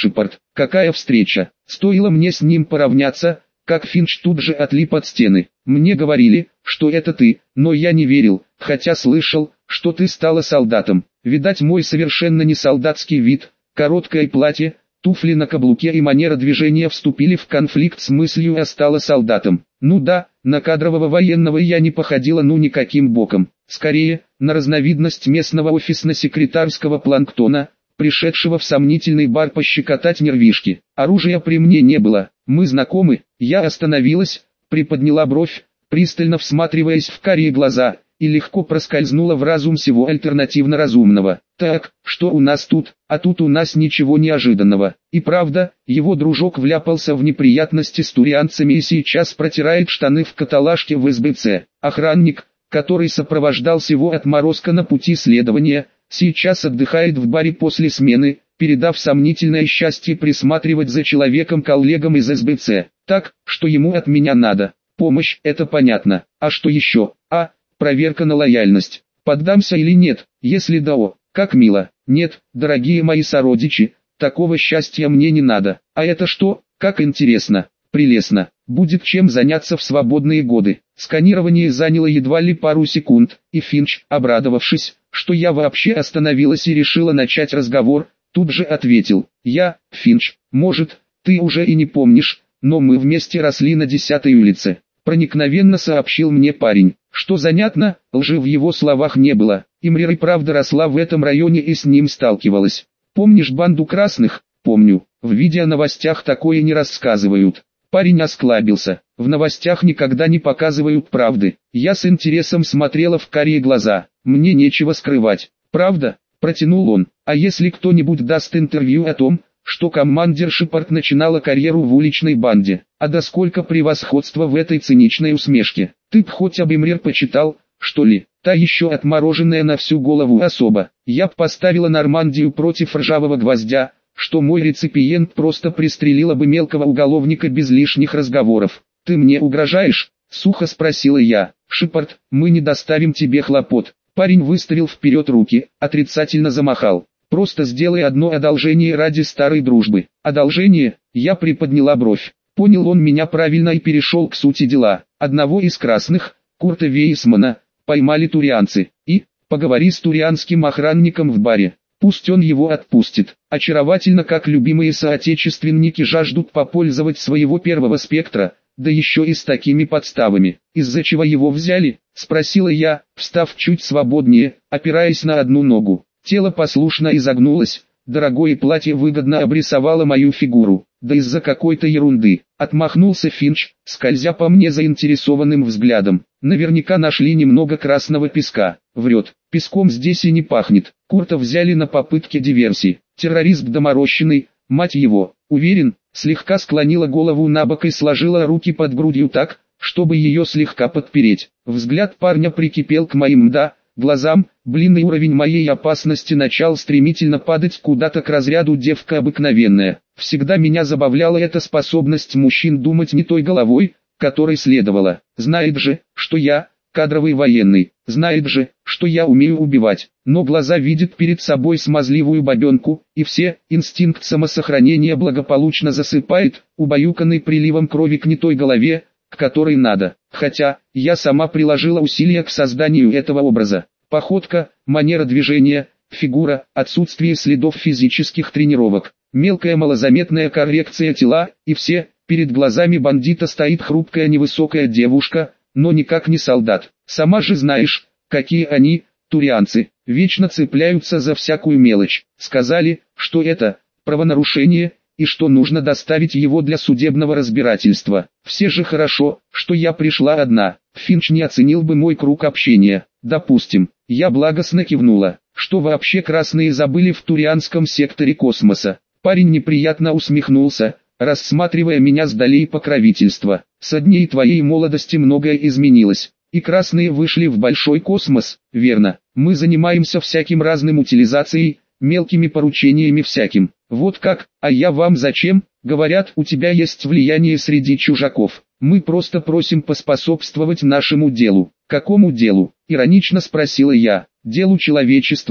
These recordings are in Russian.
Шепард. Какая встреча? Стоило мне с ним поравняться, как Финч тут же отлип от стены. Мне говорили, что это ты, но я не верил, хотя слышал, что ты стала солдатом. Видать, мой совершенно не солдатский вид, короткое платье, туфли на каблуке и манера движения вступили в конфликт с мыслью «я стала солдатом». Ну да, на кадрового военного я не походила никаким боком. Скорее, на разновидность местного офисно-секретарского планктона, пришедшего в сомнительный бар пощекотать нервишки. Оружия при мне не было. Мы знакомы. Я остановилась, приподняла бровь, пристально всматриваясь в карие глаза, и легко проскользнула в разум всего альтернативно разумного. Так, что у нас тут? А тут у нас ничего неожиданного. И правда, его дружок вляпался в неприятности с турианцами и сейчас протирает штаны в каталажке в СБЦ. Охранник, который сопровождал сего отморозка на пути следования, сейчас отдыхает в баре после смены, передав сомнительное счастье присматривать за человеком-коллегом из СБЦ. Так, что ему от меня надо. Помощь, это понятно. А что еще? Проверка на лояльность. Поддамся или нет? Если да, как мило. Нет, дорогие мои сородичи, такого счастья мне не надо. А это что? Как интересно. Прелестно. Будет чем заняться в свободные годы. Сканирование заняло едва ли пару секунд, и Финч, обрадовавшись, что я вообще остановилась и решила начать разговор, тут же ответил: «Я, Финч, может, ты уже и не помнишь, но мы вместе росли на 10-й улице». Проникновенно сообщил мне парень. Что занятно, лжи в его словах не было. Имрир и правда росла в этом районе и с ним сталкивалась. «Помнишь банду красных?» «Помню. В видеоновостях такое не рассказывают». Парень осклабился. «В новостях никогда не показывают правды». Я с интересом смотрела в карие глаза. «Мне нечего скрывать». «Правда?» – протянул он. «А если кто-нибудь даст интервью о том, что командир Шепард начинала карьеру в уличной банде? А да сколько превосходства в этой циничной усмешке! Ты б хоть об Имрир почитал, что ли? Та еще отмороженная на всю голову особа. Я б поставила Нормандию против ржавого гвоздя, что мой реципиент просто пристрелила бы мелкого уголовника без лишних разговоров. Ты мне угрожаешь?» — сухо спросила я. «Шепард, мы не доставим тебе хлопот». Парень выставил вперед руки, отрицательно замахал. «Просто сделай одно одолжение ради старой дружбы». «Одолжение?» — я приподняла бровь. Понял он меня правильно и перешел к сути дела. Одного из красных, Курта Вейсмана, поймали турианцы. И, поговори с турианским охранником в баре. Пусть он его отпустит. Очаровательно, как любимые соотечественники жаждут попользовать своего первого спектра, да еще и с такими подставами. «Из-за чего его взяли?» — спросила я, встав чуть свободнее, опираясь на одну ногу. Тело послушно изогнулось, дорогое платье выгодно обрисовало мою фигуру. «Да из-за какой-то ерунды», — отмахнулся Финч, скользя по мне заинтересованным взглядом. «Наверняка нашли немного красного песка». «Врет, песком здесь и не пахнет. Курта взяли на попытке диверсии. Террорист доморощенный, мать его». «Уверен?» — слегка склонила голову набок и сложила руки под грудью так, чтобы ее слегка подпереть. Взгляд парня прикипел к моим глазам. И уровень моей опасности начал стремительно падать куда-то к разряду «девка обыкновенная». Всегда меня забавляла эта способность мужчин думать не той головой, которой следовало. Знает же, что я кадровый военный, знает же, что я умею убивать, но глаза видят перед собой смазливую бабенку, и все, инстинкт самосохранения благополучно засыпает, убаюканный приливом крови к не той голове, к которой надо. Хотя, я сама приложила усилия к созданию этого образа. Походка, манера движения, фигура, отсутствие следов физических тренировок, мелкая малозаметная коррекция тела, и все, перед глазами бандита стоит хрупкая невысокая девушка, но никак не солдат. Сама же знаешь, какие они, турианцы, вечно цепляются за всякую мелочь. Сказали, что это правонарушение, и что нужно доставить его для судебного разбирательства. Все же хорошо, что я пришла одна. Финч не оценил бы мой круг общения. Допустим, я благостно кивнула. Что вообще красные забыли в турианском секторе космоса? Парень неприятно усмехнулся, рассматривая меня с долей покровительства. Со дней твоей молодости многое изменилось. И красные вышли в большой космос, верно? Мы занимаемся всяким разным утилизацией, мелкими поручениями всяким. Вот как, а я вам зачем? Говорят, у тебя есть влияние среди чужаков. Мы просто просим поспособствовать нашему делу. Какому делу? Иронично спросила я. Делу человечества,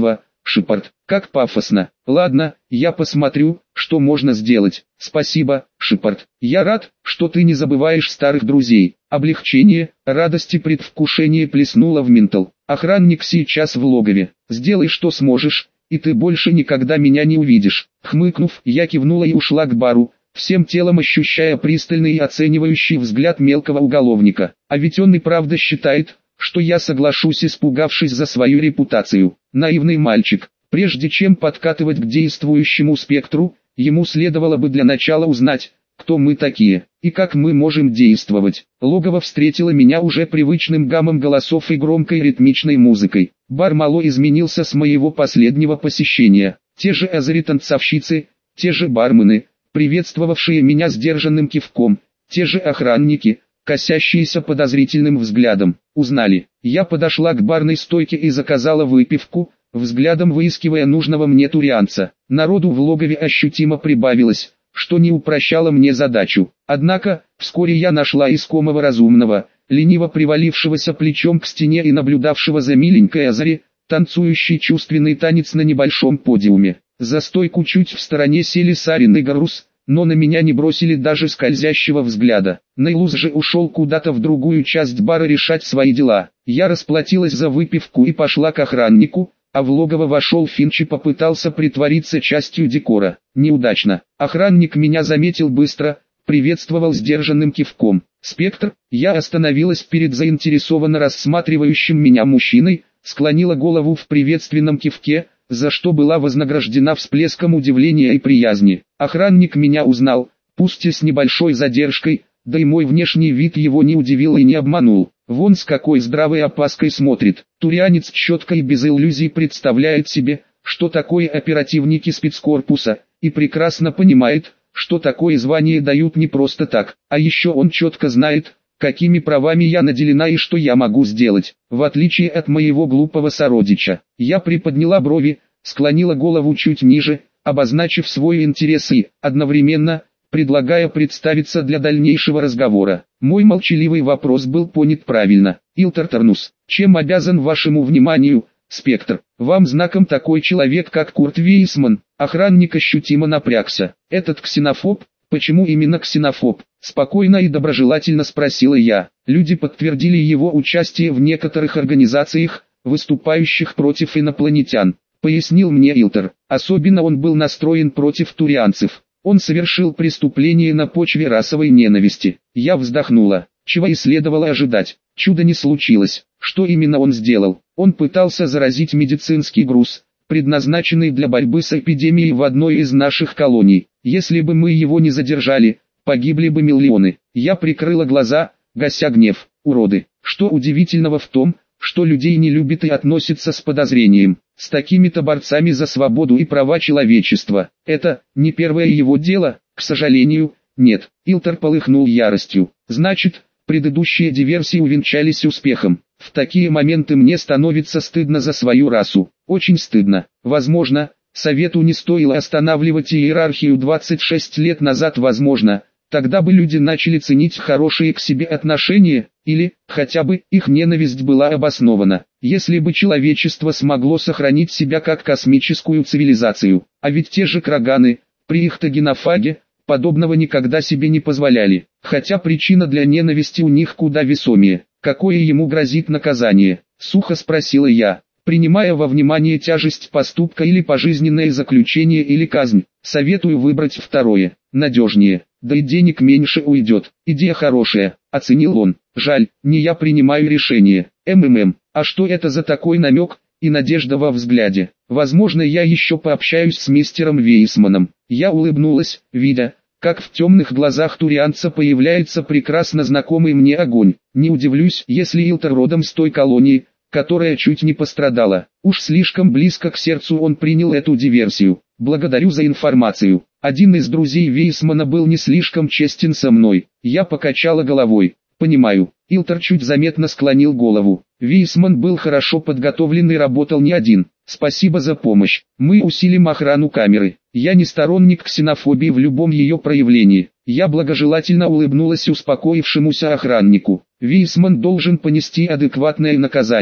Шепард. Как пафосно. Ладно, я посмотрю, что можно сделать. Спасибо, Шепард. Я рад, что ты не забываешь старых друзей. Облегчение, радость и предвкушение плеснуло в ментал. Охранник сейчас в логове. Сделай что сможешь, и ты больше никогда меня не увидишь. Хмыкнув, я кивнула и ушла к бару, всем телом ощущая пристальный и оценивающий взгляд мелкого уголовника. А ведь он и правда считает, что я соглашусь, испугавшись за свою репутацию. Наивный мальчик. Прежде чем подкатывать к действующему спектру, ему следовало бы для начала узнать, кто мы такие, и как мы можем действовать. Логово встретило меня уже привычным гамом голосов и громкой ритмичной музыкой. Бар мало изменился с моего последнего посещения. Те же азари-танцовщицы, те же бармены, приветствовавшие меня сдержанным кивком, те же охранники, косящиеся подозрительным взглядом. Узнали. Я подошла к барной стойке и заказала выпивку, взглядом выискивая нужного мне турианца. Народу в логове ощутимо прибавилось, что не упрощало мне задачу. Однако, вскоре я нашла искомого разумного, лениво привалившегося плечом к стене и наблюдавшего за миленькой Азари, танцующий чувственный танец на небольшом подиуме. За стойку чуть в стороне сели Сарин и Гарус, но на меня не бросили даже скользящего взгляда. Нейлус же ушел куда-то в другую часть бара решать свои дела. Я расплатилась за выпивку и пошла к охраннику, а в логово вошел Финч и попытался притвориться частью декора. Неудачно. Охранник меня заметил быстро, приветствовал сдержанным кивком. «Спектр», я остановилась перед заинтересованно рассматривающим меня мужчиной, склонила голову в приветственном кивке, за что была вознаграждена всплеском удивления и приязни. Охранник меня узнал, пусть и с небольшой задержкой, да и мой внешний вид его не удивил и не обманул. Вон с какой здравой опаской смотрит. Турианец четко и без иллюзий представляет себе, что такое оперативники спецкорпуса, и прекрасно понимает, что такое звание дают не просто так, а еще он четко знает, какими правами я наделена и что я могу сделать. В отличие от моего глупого сородича, я приподняла брови, склонила голову чуть ниже, обозначив свой интерес и, одновременно, предлагая представиться для дальнейшего разговора. Мой молчаливый вопрос был понят правильно. «Илтер Тернус, чем обязан вашему вниманию, Спектр? Вам знаком такой человек, как Курт Вейсман?» Охранник ощутимо напрягся. «Этот ксенофоб? Почему именно ксенофоб?» Спокойно и доброжелательно спросила я. Люди подтвердили его участие в некоторых организациях, выступающих против инопланетян, пояснил мне Илтер. Особенно он был настроен против турианцев. Он совершил преступление на почве расовой ненависти. Я вздохнула. Чего и следовало ожидать. Чудо не случилось. Что именно он сделал? Он пытался заразить медицинский груз, предназначенный для борьбы с эпидемией в одной из наших колоний. Если бы мы его не задержали, погибли бы миллионы. Я прикрыла глаза, гася гнев. Уроды. Что удивительного в том, что людей не любят и относятся с подозрением. С такими-то борцами за свободу и права человечества. Это не первое его дело, к сожалению, нет. Илтер полыхнул яростью. Значит, предыдущие диверсии увенчались успехом. В такие моменты мне становится стыдно за свою расу. Очень стыдно. Возможно, Совету не стоило останавливать иерархию 26 лет назад, возможно. Тогда бы люди начали ценить хорошие к себе отношения, или, хотя бы, их ненависть была обоснована. Если бы человечество смогло сохранить себя как космическую цивилизацию, а ведь те же краганы, при их тагенофаге, подобного никогда себе не позволяли. Хотя причина для ненависти у них куда весомее. Какое ему грозит наказание? Сухо спросила я, принимая во внимание тяжесть поступка или пожизненное заключение или казнь. Советую выбрать второе, надежнее. Да и денег меньше уйдет. Идея хорошая, оценил он. Жаль, не я принимаю решение. А что это за такой намек и надежда во взгляде? Возможно, я еще пообщаюсь с мистером Вейсманом. Я улыбнулась, видя, как в темных глазах турианца появляется прекрасно знакомый мне огонь. Не удивлюсь, если Илтер родом с той колонии, которая чуть не пострадала. Уж слишком близко к сердцу он принял эту диверсию. Благодарю за информацию. Один из друзей Вейсмана был не слишком честен со мной. Я покачала головой. Понимаю. Илтер чуть заметно склонил голову. Вейсман был хорошо подготовлен и работал не один. Спасибо за помощь. Мы усилим охрану камеры. Я не сторонник ксенофобии в любом ее проявлении. Я благожелательно улыбнулась успокоившемуся охраннику. Вейсман должен понести адекватное наказание.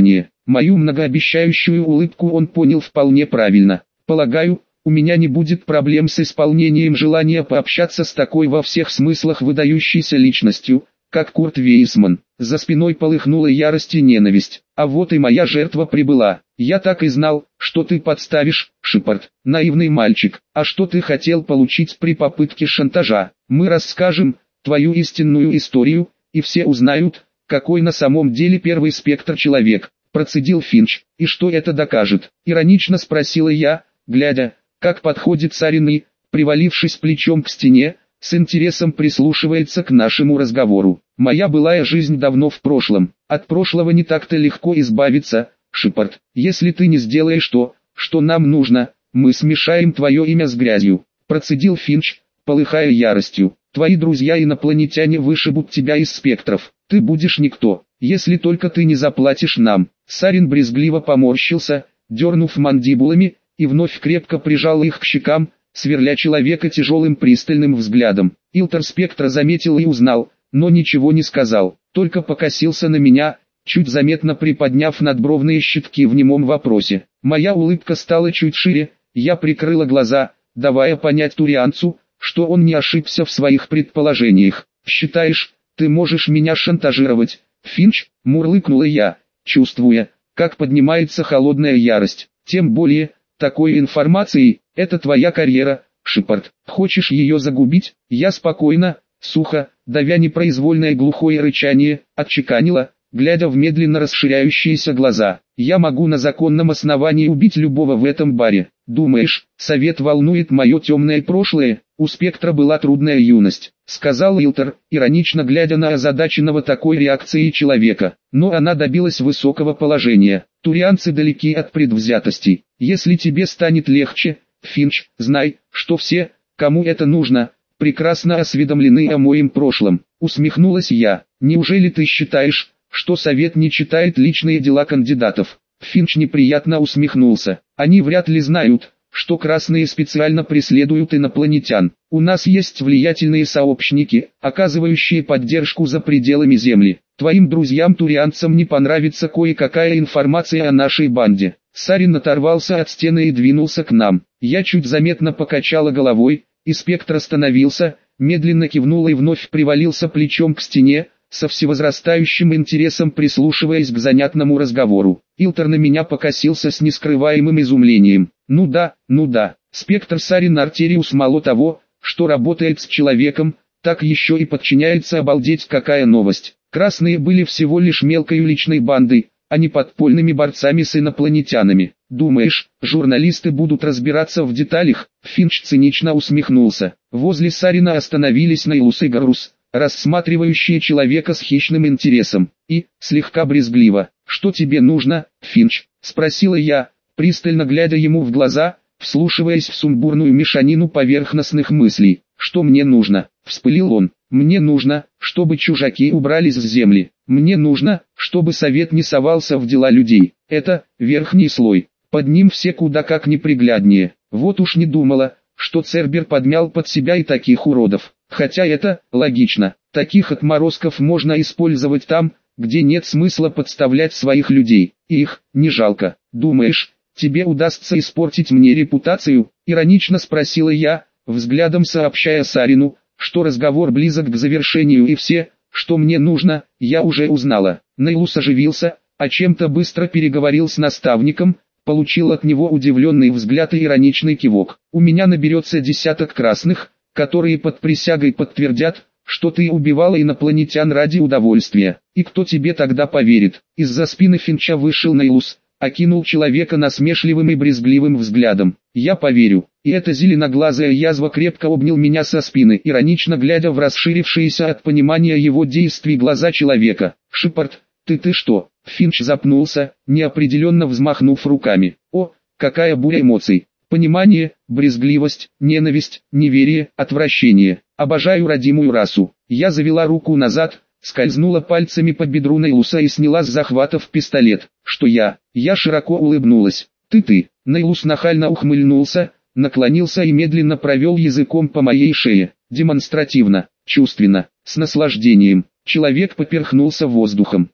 Мою многообещающую улыбку он понял вполне правильно. Полагаю, у меня не будет проблем с исполнением желания пообщаться с такой во всех смыслах выдающейся личностью, как Курт Вейсман. За спиной полыхнула ярость и ненависть. А вот и моя жертва прибыла. Я так и знал, что ты подставишь, Шепард, наивный мальчик. А что ты хотел получить при попытке шантажа? Мы расскажем твою истинную историю, и все узнают, какой на самом деле первый спектр человек. Процедил Финч. И что это докажет? Иронично спросила я, глядя, как подходит Сарин и, привалившись плечом к стене, с интересом прислушивается к нашему разговору. Моя былая жизнь давно в прошлом. От прошлого не так-то легко избавиться, Шепард. Если ты не сделаешь то, что нам нужно, мы смешаем твое имя с грязью. Процедил Финч, полыхая яростью. Твои друзья-инопланетяне вышибут тебя из спектров. Ты будешь никто, если только ты не заплатишь нам. Сарин брезгливо поморщился, дернув мандибулами, и вновь крепко прижал их к щекам, сверля человека тяжелым пристальным взглядом. Илтер Спектра заметил и узнал, но ничего не сказал, только покосился на меня, чуть заметно приподняв надбровные щитки в немом вопросе. Моя улыбка стала чуть шире, я прикрыла глаза, давая понять турианцу, что он не ошибся в своих предположениях. «Считаешь, ты можешь меня шантажировать, Финч?» — мурлыкнула я, чувствуя, как поднимается холодная ярость. «Тем более, такой информацией, это твоя карьера, Шепард. Хочешь ее загубить?» Я спокойно, сухо, давя непроизвольное глухое рычание, отчеканила, глядя в медленно расширяющиеся глаза. «Я могу на законном основании убить любого в этом баре. Думаешь, совет волнует мое темное прошлое? У Спектра была трудная юность», — сказал Илтер, иронично глядя на озадаченного такой реакцией человека. «Но она добилась высокого положения. Турианцы далеки от предвзятостей. Если тебе станет легче, Финч, знай, что все, кому это нужно, прекрасно осведомлены о моем прошлом». Усмехнулась я. «Неужели ты считаешь, что совет не читает личные дела кандидатов?» Финч неприятно усмехнулся. «Они вряд ли знают, что красные специально преследуют инопланетян. У нас есть влиятельные сообщники, оказывающие поддержку за пределами Земли. Твоим друзьям-турианцам не понравится кое-какая информация о нашей банде». Сарин оторвался от стены и двинулся к нам. Я чуть заметно покачала головой, и Спектр остановился, медленно кивнул и вновь привалился плечом к стене, со всевозрастающим интересом прислушиваясь к занятному разговору. Илтер на меня покосился с нескрываемым изумлением. Ну да, Спектр Сарин Артериус мало того, что работает с человеком, так еще и подчиняется. Обалдеть, какая новость. Красные были всего лишь мелкой уличной бандой, а не подпольными борцами с инопланетянами. Думаешь, журналисты будут разбираться в деталях? Финч цинично усмехнулся. Возле Сарина остановились Нейлус и Гарус, рассматривающие человека с хищным интересом, и, слегка брезгливо. «Что тебе нужно, Финч?» — спросила я, пристально глядя ему в глаза, вслушиваясь в сумбурную мешанину поверхностных мыслей. «Что мне нужно?» — вспылил он. «Мне нужно, чтобы чужаки убрались с земли. Мне нужно, чтобы совет не совался в дела людей. Это верхний слой. Под ним все куда как непригляднее. Вот уж не думала, что Цербер подмял под себя и таких уродов. Хотя это логично. Таких отморозков можно использовать там, где нет смысла подставлять своих людей. И их не жалко. Думаешь, тебе удастся испортить мне репутацию?» — иронично спросила я, взглядом сообщая Сарину, что разговор близок к завершению и все, что мне нужно, я уже узнала. Нейлус оживился, а чем-то быстро переговорил с наставником, получил от него удивленный взгляд и ироничный кивок. «У меня наберется десяток красных, которые под присягой подтвердят, что ты убивала инопланетян ради удовольствия. И кто тебе тогда поверит?» Из-за спины Финча вышел Нейлус, окинул человека насмешливым и брезгливым взглядом. «Я поверю». И эта зеленоглазая язва крепко обнял меня со спины, иронично глядя в расширившиеся от понимания его действий глаза человека. «Шепард, ты что?» Финч запнулся, неопределенно взмахнув руками. «О, какая буря эмоций! Понимание, брезгливость, ненависть, неверие, отвращение. Обожаю родимую расу». Я завела руку назад, скользнула пальцами по бедру Нейлуса и сняла с захватов пистолет. «Что я?» Я широко улыбнулась. «Ты». Нейлус нахально ухмыльнулся, наклонился и медленно провел языком по моей шее. Демонстративно, чувственно, с наслаждением. Человек поперхнулся воздухом.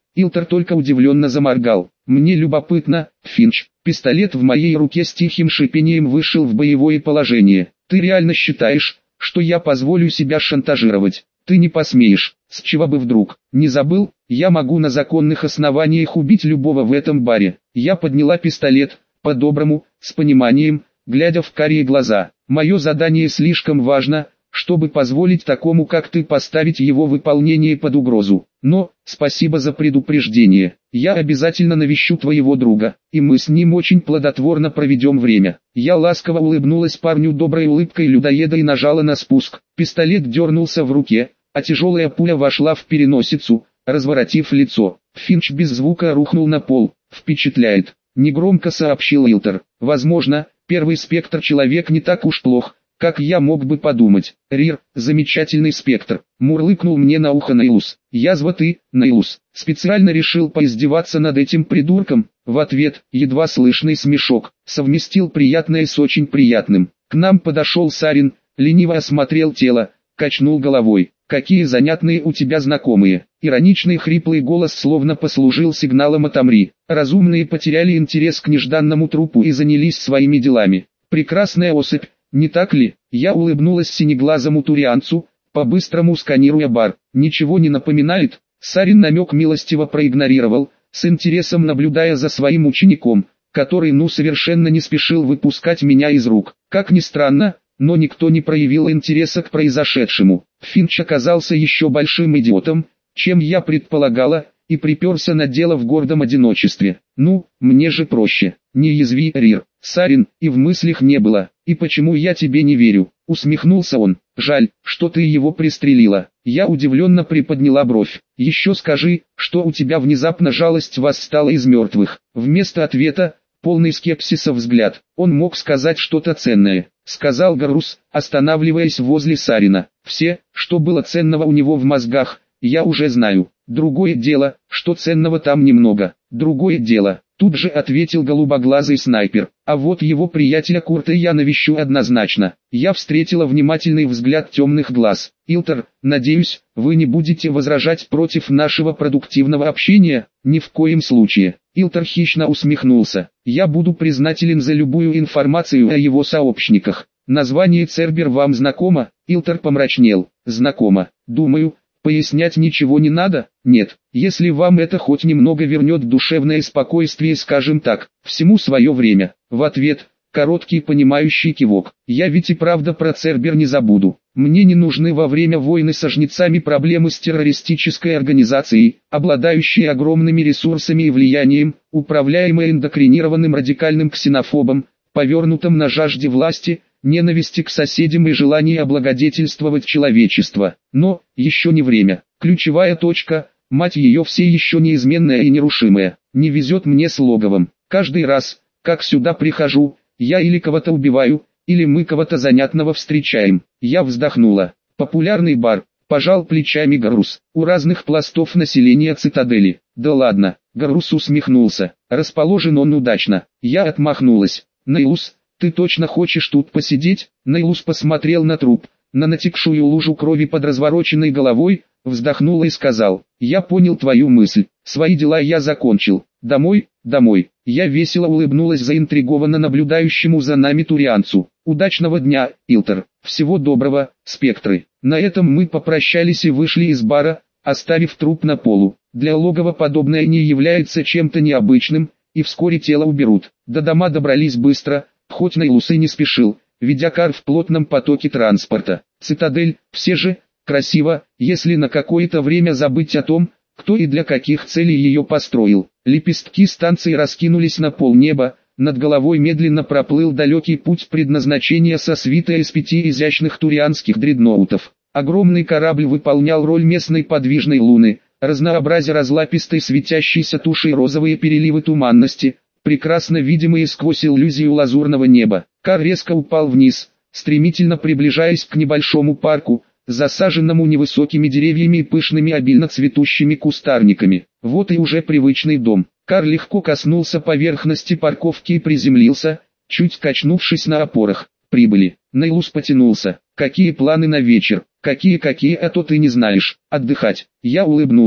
Илтер только удивленно заморгал. Мне любопытно, Финч. Пистолет в моей руке с тихим шипением вышел в боевое положение. Ты реально считаешь, что я позволю себя шантажировать? Ты не посмеешь. С чего бы вдруг? Не забыл? Я могу на законных основаниях убить любого в этом баре. Я подняла пистолет, по-доброму, с пониманием, глядя в карие глаза. Мое задание слишком важно, чтобы позволить такому как ты поставить его выполнение под угрозу. Но, спасибо за предупреждение. Я обязательно навещу твоего друга, и мы с ним очень плодотворно проведем время. Я ласково улыбнулась парню доброй улыбкой людоеда и нажала на спуск. Пистолет дернулся в руке, а тяжелая пуля вошла в переносицу, разворотив лицо. Финч без звука рухнул на пол. Впечатляет. Негромко сообщил Илтер. Возможно, первый спектр человек не так уж плох, как я мог бы подумать. Рир, замечательный спектр, мурлыкнул мне на ухо Нейлус. Язва ты, Нейлус, специально решил поиздеваться над этим придурком. В ответ, едва слышный смешок, совместил приятное с очень приятным. К нам подошел Сарин, лениво осмотрел тело, качнул головой. Какие занятные у тебя знакомые. Ироничный хриплый голос словно послужил сигналом «отомри». Разумные потеряли интерес к нежданному трупу и занялись своими делами. Прекрасная особь, не так ли? Я улыбнулась синеглазому турианцу, по-быстрому сканируя бар. Ничего не напоминает? Сарин намек милостиво проигнорировал, с интересом наблюдая за своим учеником, который совершенно не спешил выпускать меня из рук. Как ни странно, но никто не проявил интереса к произошедшему. Финч оказался еще большим идиотом, чем я предполагала, и приперся на дело в гордом одиночестве. Ну, мне же проще. Не язви, Рир. Сарин, и в мыслях не было. И почему я тебе не верю? Усмехнулся он. Жаль, что ты его пристрелила. Я удивленно приподняла бровь. Еще скажи, что у тебя внезапно жалость восстала из мертвых. Вместо ответа, полный скепсиса взгляд. Он мог сказать что-то ценное, сказал Гарус, останавливаясь возле Сарина. Все, что было ценного у него в мозгах, я уже знаю. Другое дело, что ценного там немного. Другое дело, тут же ответил голубоглазый снайпер. А вот его приятеля Курта я навещу однозначно. Я встретила внимательный взгляд темных глаз. Илтер, надеюсь, вы не будете возражать против нашего продуктивного общения? Ни в коем случае. Илтер хищно усмехнулся. Я буду признателен за любую информацию о его сообщниках. Название Цербер вам знакомо? Илтер помрачнел. Знакомо. Думаю, пояснять ничего не надо? Нет. Если вам это хоть немного вернет душевное спокойствие, скажем так, всему свое время. В ответ, короткий понимающий кивок. Я ведь и правда про Цербер не забуду. Мне не нужны во время войны со жнецами проблемы с террористической организацией, обладающей огромными ресурсами и влиянием, управляемой эндокринированным радикальным ксенофобом, повернутым на жажде власти, ненависти к соседям и желании облагодетельствовать человечество. Но, еще не время. Ключевая точка, мать ее все еще неизменная и нерушимая. Не везет мне с логовом. Каждый раз, как сюда прихожу, я или кого-то убиваю, или мы кого-то занятного встречаем. Я вздохнула. Популярный бар, пожал плечами Гарус. У разных пластов населения цитадели. Да ладно, Гарус усмехнулся. Расположен он удачно. Я отмахнулась. Нейлус, ты точно хочешь тут посидеть? Нейлус посмотрел на труп, на натекшую лужу крови под развороченной головой, вздохнул и сказал: я понял твою мысль, свои дела я закончил. Домой, домой. Я весело улыбнулась заинтригованно наблюдающему за нами турианцу. Удачного дня, Илтер. Всего доброго, спектры. На этом мы попрощались и вышли из бара, оставив труп на полу. Для логова подобное не является чем-то необычным, и вскоре тело уберут. До дома добрались быстро, хоть Нейлус и не спешил, ведя кар в плотном потоке транспорта. Цитадель, все же, красиво, если на какое-то время забыть о том, кто и для каких целей ее построил. Лепестки станции раскинулись на полнеба, над головой медленно проплыл далекий путь предназначения со свитой из 5 изящных турианских дредноутов. Огромный корабль выполнял роль местной подвижной луны, разнообразя разлапистой светящейся тушей розовые переливы туманности, прекрасно видимые сквозь иллюзию лазурного неба. Кар резко упал вниз, стремительно приближаясь к небольшому парку, засаженному невысокими деревьями и пышными обильно цветущими кустарниками. Вот и уже привычный дом. Кар легко коснулся поверхности парковки и приземлился, чуть качнувшись на опорах. Прибыли. Нейлус потянулся. Какие планы на вечер? Какие, а то ты не знаешь. Отдыхать. Я улыбнулась.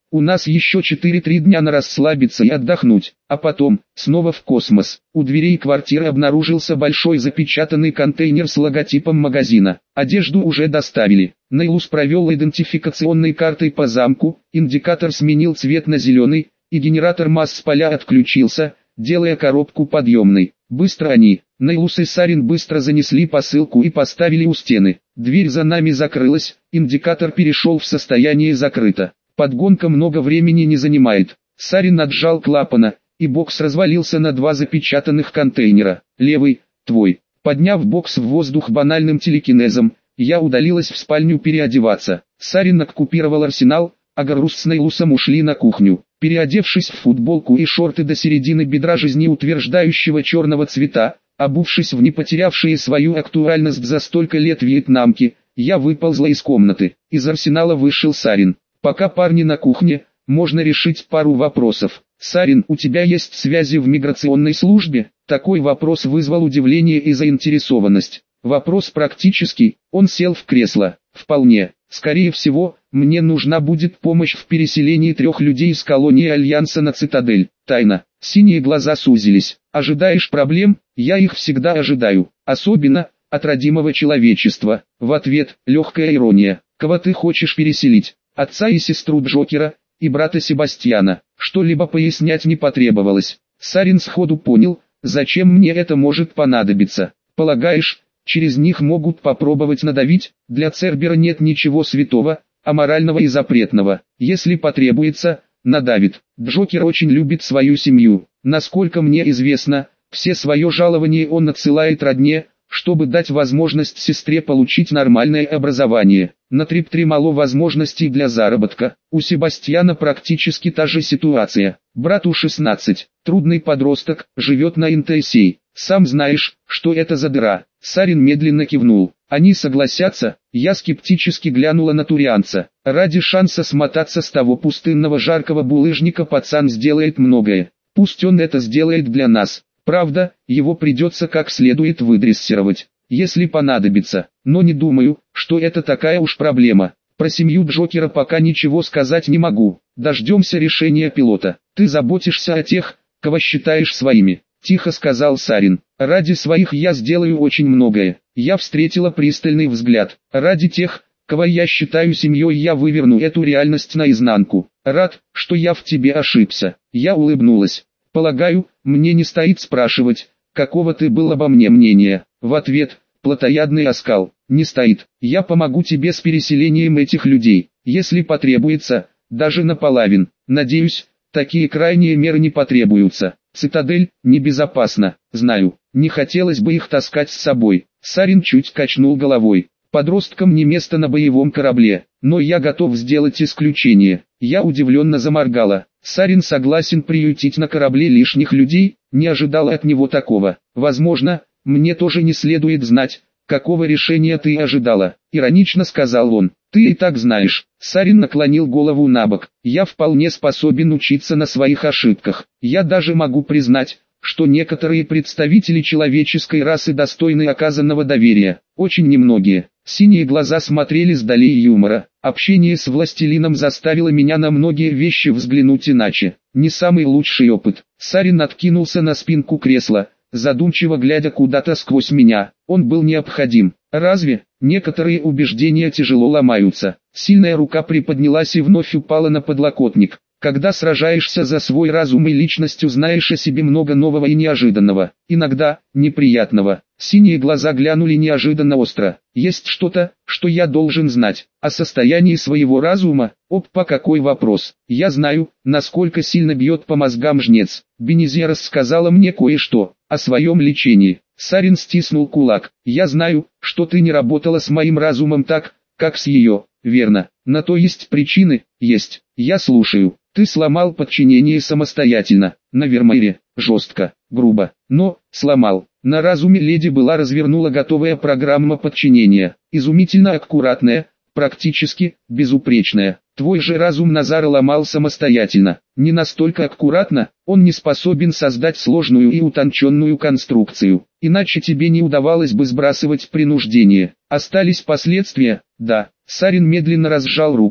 У нас еще 4-3 дня на расслабиться и отдохнуть, а потом, снова в космос. У дверей квартиры обнаружился большой запечатанный контейнер с логотипом магазина. Одежду уже доставили. Нейлус провел идентификационной картой по замку, индикатор сменил цвет на зеленый, и генератор масс с поля отключился, делая коробку подъемной. Быстро они, Нейлус и Сарин быстро занесли посылку и поставили у стены. Дверь за нами закрылась, индикатор перешел в состояние закрыто. Подгонка много времени не занимает. Сарин отжал клапана, и бокс развалился на 2 запечатанных контейнера. Левый, твой. Подняв бокс в воздух банальным телекинезом, я удалилась в спальню переодеваться. Сарин оккупировал арсенал, а Гарус с Нейлусом ушли на кухню. Переодевшись в футболку и шорты до середины бедра жизнеутверждающего черного цвета, обувшись в не потерявшие свою актуальность за столько лет вьетнамки, я выползла из комнаты. Из арсенала вышел Сарин. Пока парни на кухне, можно решить пару вопросов. Сарин, у тебя есть связи в миграционной службе? Такой вопрос вызвал удивление и заинтересованность. Вопрос практический, он сел в кресло. Вполне. Скорее всего, мне нужна будет помощь в переселении 3 людей из колонии Альянса на Цитадель. Тайна. Синие глаза сузились. Ожидаешь проблем? Я их всегда ожидаю. Особенно от родимого человечества. В ответ, легкая ирония. Кого ты хочешь переселить? Отца и сестру Джокера, и брата Себастьяна. Что-либо пояснять не потребовалось. Сарин сходу понял, зачем мне это может понадобиться. Полагаешь, через них могут попробовать надавить? Для Цербера нет ничего святого, аморального и запретного. Если потребуется, надавит. Джокер очень любит свою семью. Насколько мне известно, все свое жалование он отсылает родне, чтобы дать возможность сестре получить нормальное образование. На Триптри мало возможностей для заработка. У Себастьяна практически та же ситуация. Брату 16, трудный подросток, живет на Интейсей. Сам знаешь, что это за дыра. Сарин медленно кивнул. Они согласятся? Я скептически глянула на турианца. Ради шанса смотаться с того пустынного жаркого булыжника пацан сделает многое. Пусть он это сделает для нас. Правда, его придется как следует выдрессировать, если понадобится, но не думаю, что это такая уж проблема. Про семью Джокера пока ничего сказать не могу. Дождемся решения пилота. Ты заботишься о тех, кого считаешь своими, тихо сказал Сарин. Ради своих я сделаю очень многое. Я встретила пристальный взгляд. Ради тех, кого я считаю семьей, я выверну эту реальность наизнанку. Рад, что я в тебе ошибся. Я улыбнулась. Полагаю, мне не стоит спрашивать, какого ты был обо мне мнения. В ответ, плотоядный оскал. Не стоит. Я помогу тебе с переселением этих людей, если потребуется, даже наполовину. Надеюсь, такие крайние меры не потребуются. Цитадель небезопасна, знаю. Не хотелось бы их таскать с собой. Сарин чуть качнул головой. Подросткам не место на боевом корабле, но я готов сделать исключение. Я удивленно заморгала. Сарин согласен приютить на корабле лишних людей, не ожидала от него такого. Возможно, мне тоже не следует знать, какого решения ты ожидала, иронично сказал он. Ты и так знаешь. Сарин наклонил голову набок. Я вполне способен учиться на своих ошибках. Я даже могу признать, что некоторые представители человеческой расы достойны оказанного доверия. Очень немногие. Синие глаза смотрели с долей юмора. Общение с властелином заставило меня на многие вещи взглянуть иначе. Не самый лучший опыт. Сарин откинулся на спинку кресла, задумчиво глядя куда-то сквозь меня. Он был необходим. Разве? Некоторые убеждения тяжело ломаются. Сильная рука приподнялась и вновь упала на подлокотник. Когда сражаешься за свой разум и личность, узнаешь о себе много нового и неожиданного. Иногда, неприятного. Синие глаза глянули неожиданно остро. Есть что-то, что я должен знать. О состоянии своего разума? Опа, какой вопрос. Я знаю, насколько сильно бьет по мозгам жнец. Бенезия рассказала мне кое-что о своем лечении. Сарин стиснул кулак. Я знаю, что ты не работала с моим разумом так, как с ее, верно? На то есть причины? Есть. Я слушаю. Ты сломал подчинение самостоятельно. На Вермеере. Жестко, грубо. Но, сломал. На разуме леди была развернула готовая программа подчинения. Изумительно аккуратная, практически, безупречная. Твой же разум Назара ломал самостоятельно. Не настолько аккуратно, он не способен создать сложную и утонченную конструкцию. Иначе тебе не удавалось бы сбрасывать принуждение. Остались последствия? Да. Сарин медленно разжал руку,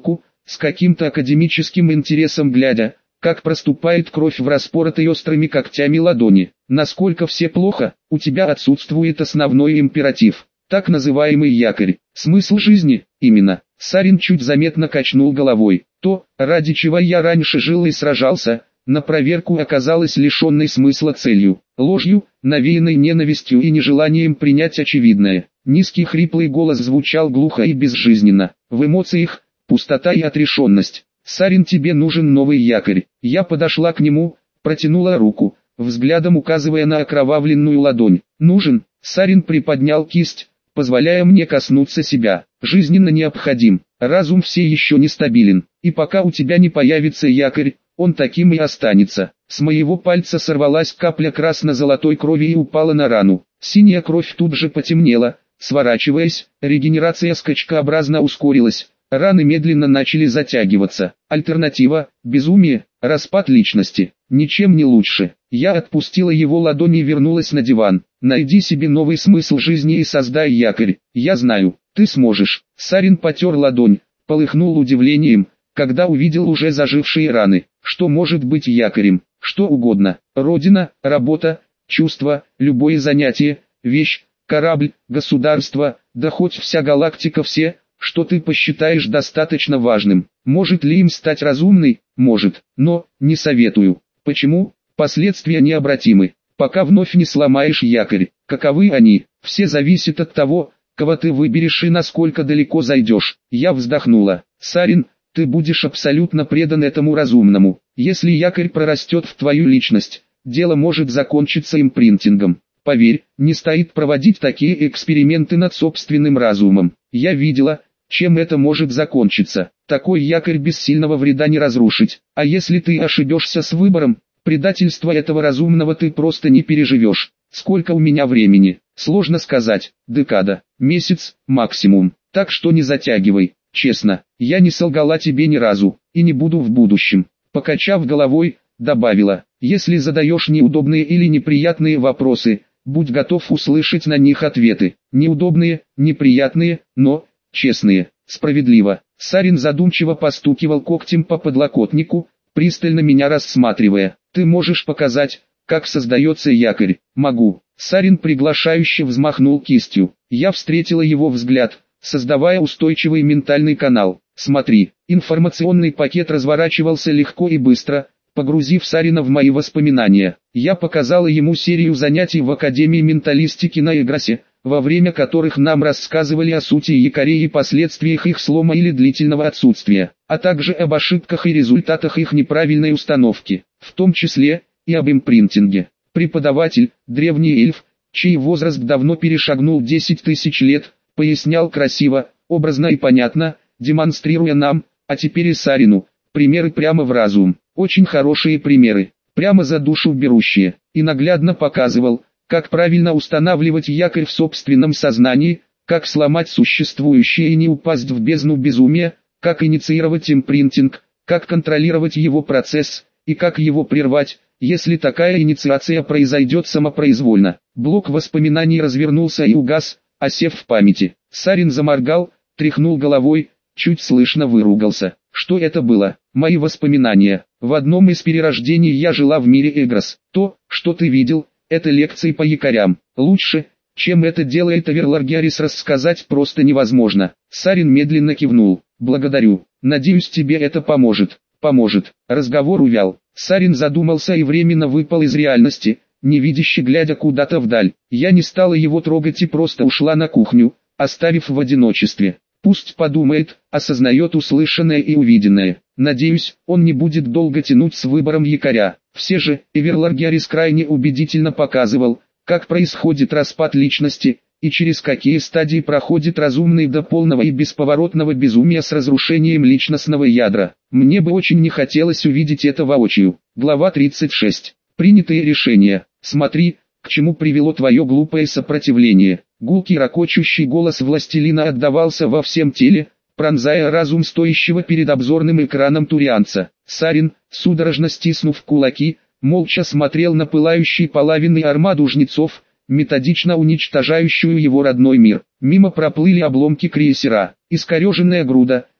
с каким-то академическим интересом глядя, как проступает кровь в распоротой острыми когтями ладони. Насколько все плохо, у тебя отсутствует основной императив, так называемый якорь. Смысл жизни, именно. Сарин чуть заметно качнул головой. То, ради чего я раньше жил и сражался, на проверку оказалось лишенной смысла целью, ложью, навеянной ненавистью и нежеланием принять очевидное. Низкий хриплый голос звучал глухо и безжизненно. В эмоциях пустота и отрешенность. «Сарин, тебе нужен новый якорь». Я подошла к нему, протянула руку, взглядом указывая на окровавленную ладонь. «Нужен». Сарин приподнял кисть, позволяя мне коснуться себя. «Жизненно необходим. Разум все еще нестабилен, и пока у тебя не появится якорь, он таким и останется». С моего пальца сорвалась капля красно-золотой крови и упала на рану. Синяя кровь тут же потемнела, сворачиваясь, регенерация скачкообразно ускорилась. Раны медленно начали затягиваться. Альтернатива – безумие, распад личности. Ничем не лучше. Я отпустила его ладони и вернулась на диван. «Найди себе новый смысл жизни и создай якорь. Я знаю, ты сможешь». Сарин потер ладонь, полыхнул удивлением, когда увидел уже зажившие раны. Что может быть якорем? Что угодно. Родина, работа, чувство, любое занятие, вещь, корабль, государство, да хоть вся галактика, все, что ты посчитаешь достаточно важным. Может ли им стать разумной? Может, но не советую. Почему? Последствия необратимы. Пока вновь не сломаешь якорь. Каковы они? Все зависит от того, кого ты выберешь и насколько далеко зайдешь. Я вздохнула. Сарин, ты будешь абсолютно предан этому разумному. Если якорь прорастет в твою личность, дело может закончиться импринтингом. Поверь, не стоит проводить такие эксперименты над собственным разумом. Я видела, чем это может закончиться. Такой якорь без сильного вреда не разрушить. А если ты ошибешься с выбором, предательство этого разумного ты просто не переживешь. Сколько у меня времени? Сложно сказать. Декада, месяц, максимум. Так что не затягивай. Честно, я не солгала тебе ни разу, и не буду в будущем. Покачав головой, добавила, если задаешь неудобные или неприятные вопросы, будь готов услышать на них ответы. Неудобные, неприятные, но честные, справедливо. Сарин задумчиво постукивал когтем по подлокотнику, пристально меня рассматривая. Ты можешь показать, как создается якорь? Могу. Сарин приглашающе взмахнул кистью. Я встретила его взгляд, создавая устойчивый ментальный канал. Смотри, информационный пакет разворачивался легко и быстро, погрузив Сарина в мои воспоминания. Я показала ему серию занятий в Академии менталистики на Эгросе, во время которых нам рассказывали о сути якорей и последствиях их слома или длительного отсутствия, а также об ошибках и результатах их неправильной установки, в том числе и об импринтинге. Преподаватель, древний эльф, чей возраст давно перешагнул 10 тысяч лет, пояснял красиво, образно и понятно, демонстрируя нам, а теперь и Сарину, примеры прямо в разум. Очень хорошие примеры, прямо за душу берущие, и наглядно показывал, как правильно устанавливать якорь в собственном сознании, как сломать существующее и не упасть в бездну безумия, как инициировать импринтинг, как контролировать его процесс, и как его прервать, если такая инициация произойдет самопроизвольно. Блок воспоминаний развернулся и угас, осев в памяти. Сарин заморгал, тряхнул головой, чуть слышно выругался. Что это было? Мои воспоминания. В одном из перерождений я жила в мире Эгрос. То, что ты видел, это лекции по якорям. Лучше, чем это делает Аверларгиарис, рассказать просто невозможно. Сарин медленно кивнул. Благодарю. Надеюсь, тебе это поможет. Поможет. Разговор увял. Сарин задумался и временно выпал из реальности, невидяще глядя куда-то вдаль. Я не стала его трогать и просто ушла на кухню, оставив в одиночестве. Пусть подумает, осознает услышанное и увиденное. Надеюсь, он не будет долго тянуть с выбором якоря. Все же, Аверларгиарис крайне убедительно показывал, как происходит распад личности, и через какие стадии проходит разумный до полного и бесповоротного безумия с разрушением личностного ядра. Мне бы очень не хотелось увидеть это воочию. Глава 36. Принятые решения. Смотри, к чему привело твое глупое сопротивление. Гулкий ракочущий голос властелина отдавался во всем теле, пронзая разум стоящего перед обзорным экраном турианца. Сарин, судорожно стиснув кулаки, молча смотрел на пылающий половинный армаду жнецов, методично уничтожающую его родной мир. Мимо проплыли обломки крейсера, искореженная груда,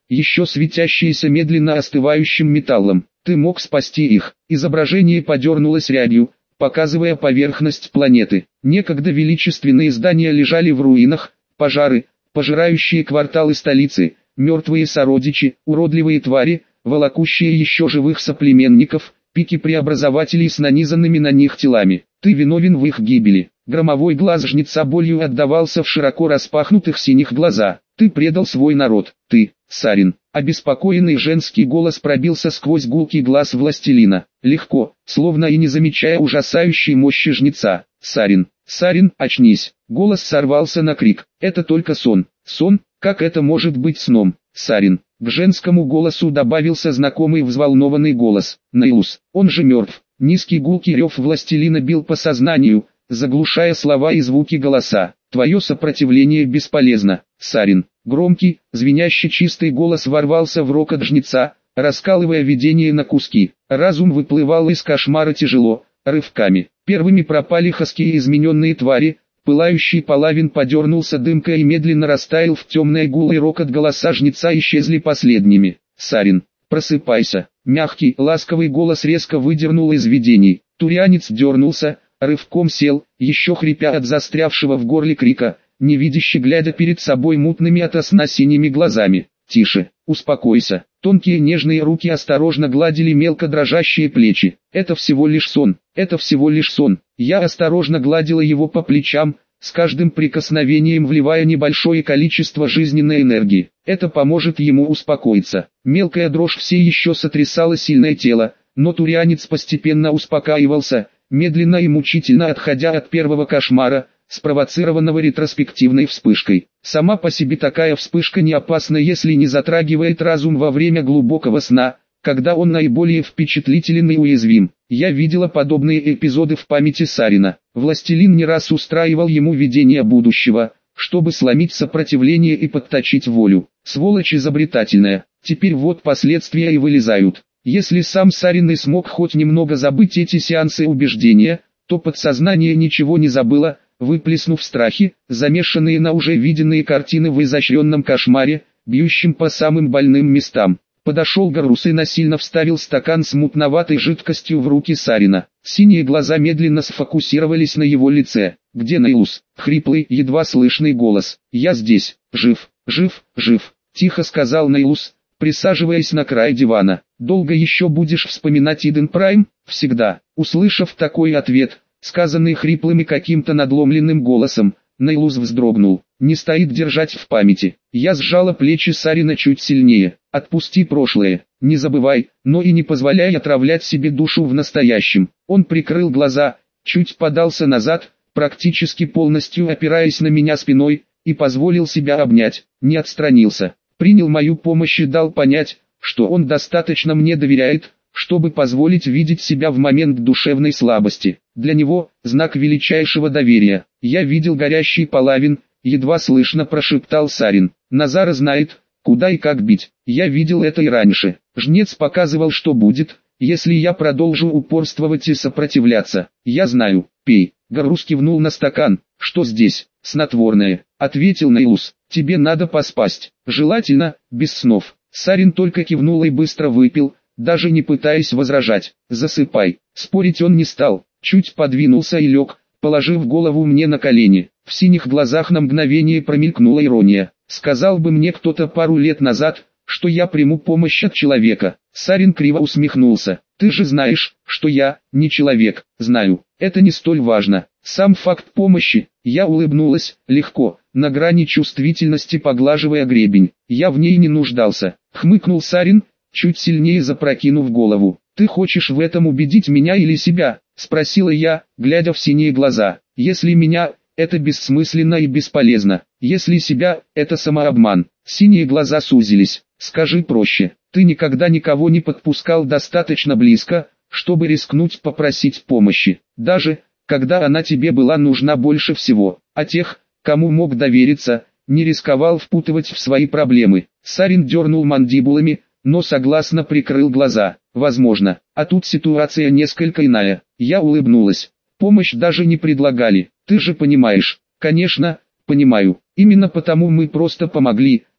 еще светящиеся медленно остывающим металлом. Ты мог спасти их. Изображение подернулось рябью, показывая поверхность планеты. Некогда величественные здания лежали в руинах, пожары, пожирающие кварталы столицы, мертвые сородичи, уродливые твари, волокущие еще живых соплеменников, пики преобразователей с нанизанными на них телами. Ты виновен в их гибели. Громовой глаз жнеца болью отдавался в широко распахнутых синих глаза. Ты предал свой народ. Ты, Сарин. Обеспокоенный женский голос пробился сквозь гулкий глаз властелина. Легко, словно и не замечая ужасающей мощи жнеца. Сарин, Сарин, очнись. Голос сорвался на крик. Это только сон. Сон? Как это может быть сном? Сарин. К женскому голосу добавился знакомый взволнованный голос. Нейлус, он же мертв. Низкий гулкий рев властелина бил по сознанию, заглушая слова и звуки голоса. Твое сопротивление бесполезно, Сарин. Громкий, звенящий чистый голос ворвался в рокот жнеца, раскалывая видение на куски. Разум выплывал из кошмара тяжело, рывками. Первыми пропали хаские измененные твари, пылающий палавин подернулся дымкой и медленно растаял в темной гулой рокот голоса жнеца исчезли последними. Сарин, просыпайся. Мягкий, ласковый голос резко выдернул из видений. Турианец дернулся, рывком сел, еще хрипя от застрявшего в горле крика, невидяще глядя перед собой мутными ото сна синими глазами. «Тише, успокойся». Тонкие нежные руки осторожно гладили мелко дрожащие плечи. «Это всего лишь сон, это всего лишь сон». Я осторожно гладила его по плечам, с каждым прикосновением вливая небольшое количество жизненной энергии. Это поможет ему успокоиться. Мелкая дрожь все еще сотрясала сильное тело, но турианец постепенно успокаивался, медленно и мучительно отходя от первого кошмара, спровоцированного ретроспективной вспышкой. Сама по себе такая вспышка не опасна, если не затрагивает разум во время глубокого сна, когда он наиболее впечатлителен и уязвим. Я видела подобные эпизоды в памяти Сарина. Властелин не раз устраивал ему видение будущего, чтобы сломить сопротивление и подточить волю. Сволочь изобретательная. Теперь вот последствия и вылезают. Если сам Сарин и смог хоть немного забыть эти сеансы убеждения, то подсознание ничего не забыло, выплеснув страхи, замешанные на уже виденные картины в изощренном кошмаре, бьющим по самым больным местам. Подошел Гарус и насильно вставил стакан с мутноватой жидкостью в руки Сарина. Синие глаза медленно сфокусировались на его лице. «Где Нейлус?» Хриплый, едва слышный голос. «Я здесь. Жив, жив, жив», — тихо сказал Нейлус, присаживаясь на край дивана. «Долго еще будешь вспоминать Иден Прайм?» «Всегда». Услышав такой ответ, сказанный хриплым и каким-то надломленным голосом, Нейлус вздрогнул. «Не стоит держать в памяти». Я сжала плечи Сарина чуть сильнее. «Отпусти прошлое, не забывай, но и не позволяй отравлять себе душу в настоящем». Он прикрыл глаза, чуть подался назад, практически полностью опираясь на меня спиной, и позволил себя обнять, не отстранился. Принял мою помощь и дал понять, что он достаточно мне доверяет, чтобы позволить видеть себя в момент душевной слабости. Для него – знак величайшего доверия. Я видел горящий палавин, едва слышно прошептал Сарин. Назара знает, куда и как бить. Я видел это и раньше. Жнец показывал, что будет, если я продолжу упорствовать и сопротивляться. Я знаю, пей. Гарус кивнул на стакан. Что здесь? Снотворное, ответил Нейлус. Тебе надо поспать. Желательно, без снов. Сарин только кивнул и быстро выпил, даже не пытаясь возражать. Засыпай. Спорить он не стал. Чуть подвинулся и лег, положив голову мне на колени. В синих глазах на мгновение промелькнула ирония. Сказал бы мне кто-то пару лет назад, что я приму помощь от человека. Сарин криво усмехнулся. Ты же знаешь, что я не человек. Знаю, это не столь важно. Сам факт помощи. Я улыбнулась, легко, на грани чувствительности поглаживая гребень. Я в ней не нуждался. Хмыкнул Сарин, чуть сильнее запрокинув голову. Ты хочешь в этом убедить меня или себя? Спросила я, глядя в синие глаза. Если меня, это бессмысленно и бесполезно. Если себя, это самообман. Синие глаза сузились. Скажи проще, ты никогда никого не подпускал достаточно близко, чтобы рискнуть попросить помощи, даже когда она тебе была нужна больше всего, а тех, кому мог довериться, не рисковал впутывать в свои проблемы. Сарин дернул мандибулами, но согласно прикрыл глаза. Возможно, а тут ситуация несколько иная. Я улыбнулась. Помощь даже не предлагали. Ты же понимаешь. Конечно, понимаю. Именно потому мы просто помогли,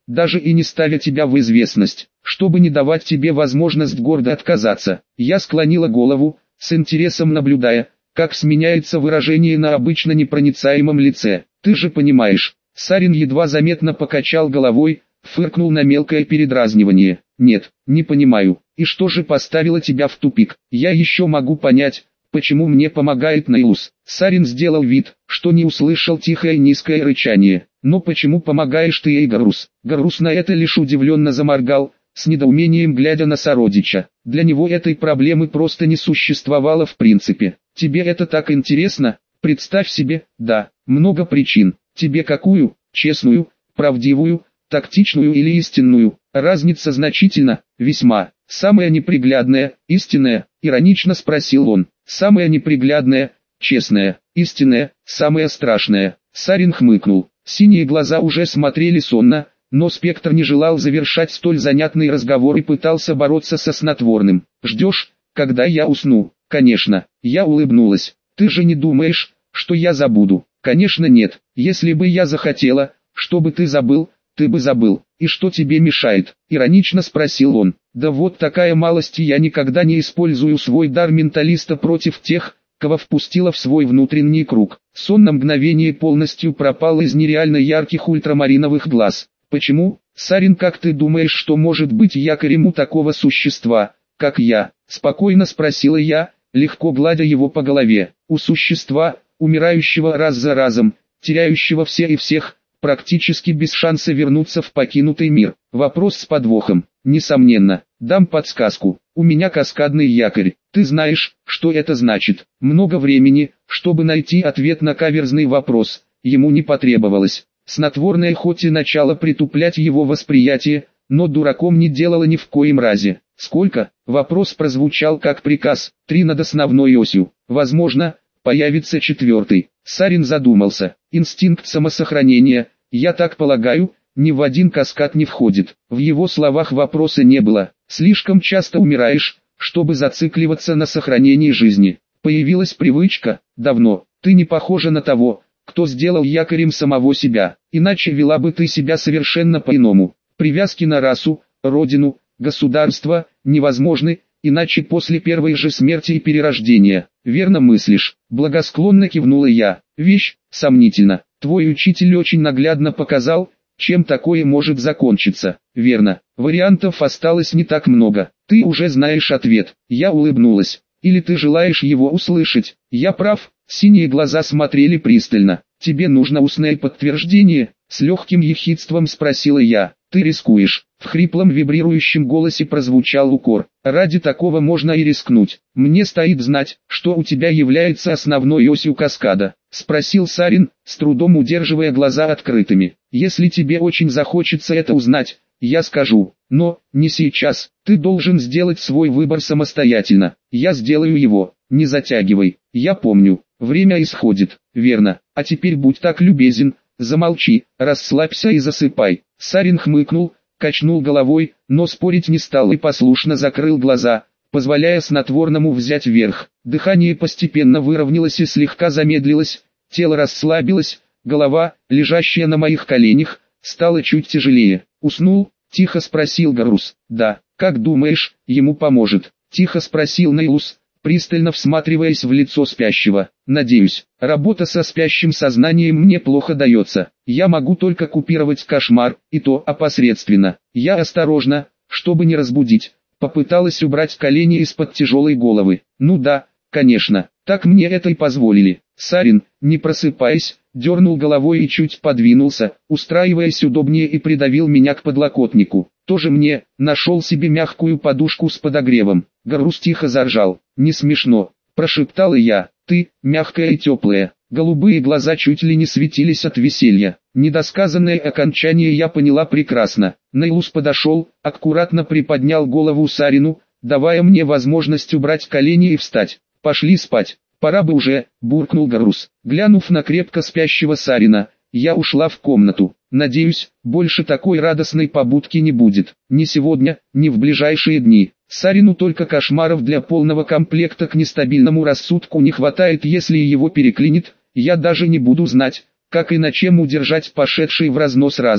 даже и не ставя тебя в известность, чтобы не давать тебе возможность гордо отказаться. Я склонила голову, с интересом наблюдая, как сменяется выражение на обычно непроницаемом лице. Ты же понимаешь. Сарин едва заметно покачал головой, фыркнул на мелкое передразнивание. Нет, не понимаю. И что же поставило тебя в тупик? Я еще могу понять, почему мне помогает Нейлус. Сарин сделал вид, что не услышал тихое низкое рычание. Но почему помогаешь ты ей, Гарус? Гарус на это лишь удивленно заморгал, с недоумением глядя на сородича. Для него этой проблемы просто не существовало в принципе. Тебе это так интересно? Представь себе, да, много причин. Тебе какую? Честную, правдивую, тактичную или истинную? Разница значительна, весьма. Самая неприглядная, истинная, иронично спросил он. Самая неприглядная, честная, истинная, самая страшная. Сарин хмыкнул. Синие глаза уже смотрели сонно, но Спектр не желал завершать столь занятный разговор и пытался бороться со снотворным. «Ждешь, когда я усну?» «Конечно». Я улыбнулась. «Ты же не думаешь, что я забуду?» «Конечно нет. Если бы я захотела, чтобы ты забыл, ты бы забыл. И что тебе мешает?» Иронично спросил он. «Да вот такая малость, и я никогда не использую свой дар менталиста против тех, кого впустила в свой внутренний круг». Сон на мгновение полностью пропал из нереально ярких ультрамариновых глаз. «Почему, Сарин, как ты думаешь, что может быть якорем у такого существа, как я?» Спокойно спросила я, легко гладя его по голове. «У существа, умирающего раз за разом, теряющего все и всех, практически без шанса вернуться в покинутый мир». Вопрос с подвохом. «Несомненно, дам подсказку. У меня каскадный якорь. Ты знаешь, что это значит?» Много времени, чтобы найти ответ на каверзный вопрос, ему не потребовалось. Снотворное хоть и начало притуплять его восприятие, но дураком не делало ни в коем разе. «Сколько?» Вопрос прозвучал как приказ. 3 над основной осью. Возможно, появится 4. Сарин задумался. Инстинкт самосохранения, я так полагаю, ни в один каскад не входит. В его словах вопроса не было. Слишком часто умираешь, чтобы зацикливаться на сохранении жизни. Появилась привычка. Давно. Ты не похожа на того, кто сделал якорем самого себя. Иначе вела бы ты себя совершенно по-иному. Привязки на расу, родину, государство невозможны, иначе после первой же смерти и перерождения. Верно мыслишь. Благосклонно кивнула я. Вещь, сомнительно. Твой учитель очень наглядно показал, чем такое может закончиться. Верно. Вариантов осталось не так много. Ты уже знаешь ответ. Я улыбнулась. Или ты желаешь его услышать? Я прав. Синие глаза смотрели пристально. Тебе нужно устное подтверждение? С легким ехидством спросила я. Ты рискуешь. В хриплом вибрирующем голосе прозвучал укор. Ради такого можно и рискнуть. Мне стоит знать, что у тебя является основной осью каскада. Спросил Сарин, с трудом удерживая глаза открытыми. Если тебе очень захочется это узнать, я скажу. Но, не сейчас. Ты должен сделать свой выбор самостоятельно. Я сделаю его. Не затягивай. Я помню. Время исходит. Верно. А теперь будь так любезен. Замолчи, расслабься и засыпай. Сарин хмыкнул, качнул головой, но спорить не стал и послушно закрыл глаза, позволяя снотворному взять верх. Дыхание постепенно выровнялось и слегка замедлилось, тело расслабилось, голова, лежащая на моих коленях, стала чуть тяжелее. «Уснул?» — тихо спросил Гарус. «Да, как думаешь, ему поможет?» — тихо спросил Нейлус, пристально всматриваясь в лицо спящего. «Надеюсь, работа со спящим сознанием мне плохо дается. Я могу только купировать кошмар, и то опосредственно». Я осторожно, чтобы не разбудить, попыталась убрать колени из-под тяжелой головы. «Ну да, конечно, так мне это и позволили». Сарин, не просыпаясь, дернул головой и чуть подвинулся, устраиваясь удобнее, и придавил меня к подлокотнику. «Тоже мне, нашел себе мягкую подушку с подогревом». Гарус тихо заржал. «Не смешно», — прошептала я. «Ты, мягкая и теплая». Голубые глаза чуть ли не светились от веселья. Недосказанное окончание я поняла прекрасно. Нейлус подошел, аккуратно приподнял голову Сарину, давая мне возможность убрать колени и встать. «Пошли спать. Пора бы уже», — буркнул Гарус. Глянув на крепко спящего Сарина, я ушла в комнату. Надеюсь, больше такой радостной побудки не будет. Ни сегодня, ни в ближайшие дни. Сарину только кошмаров для полного комплекта к нестабильному рассудку не хватает, если его переклинит. Я даже не буду знать, как и на чем удержать пошедший в разнос разум.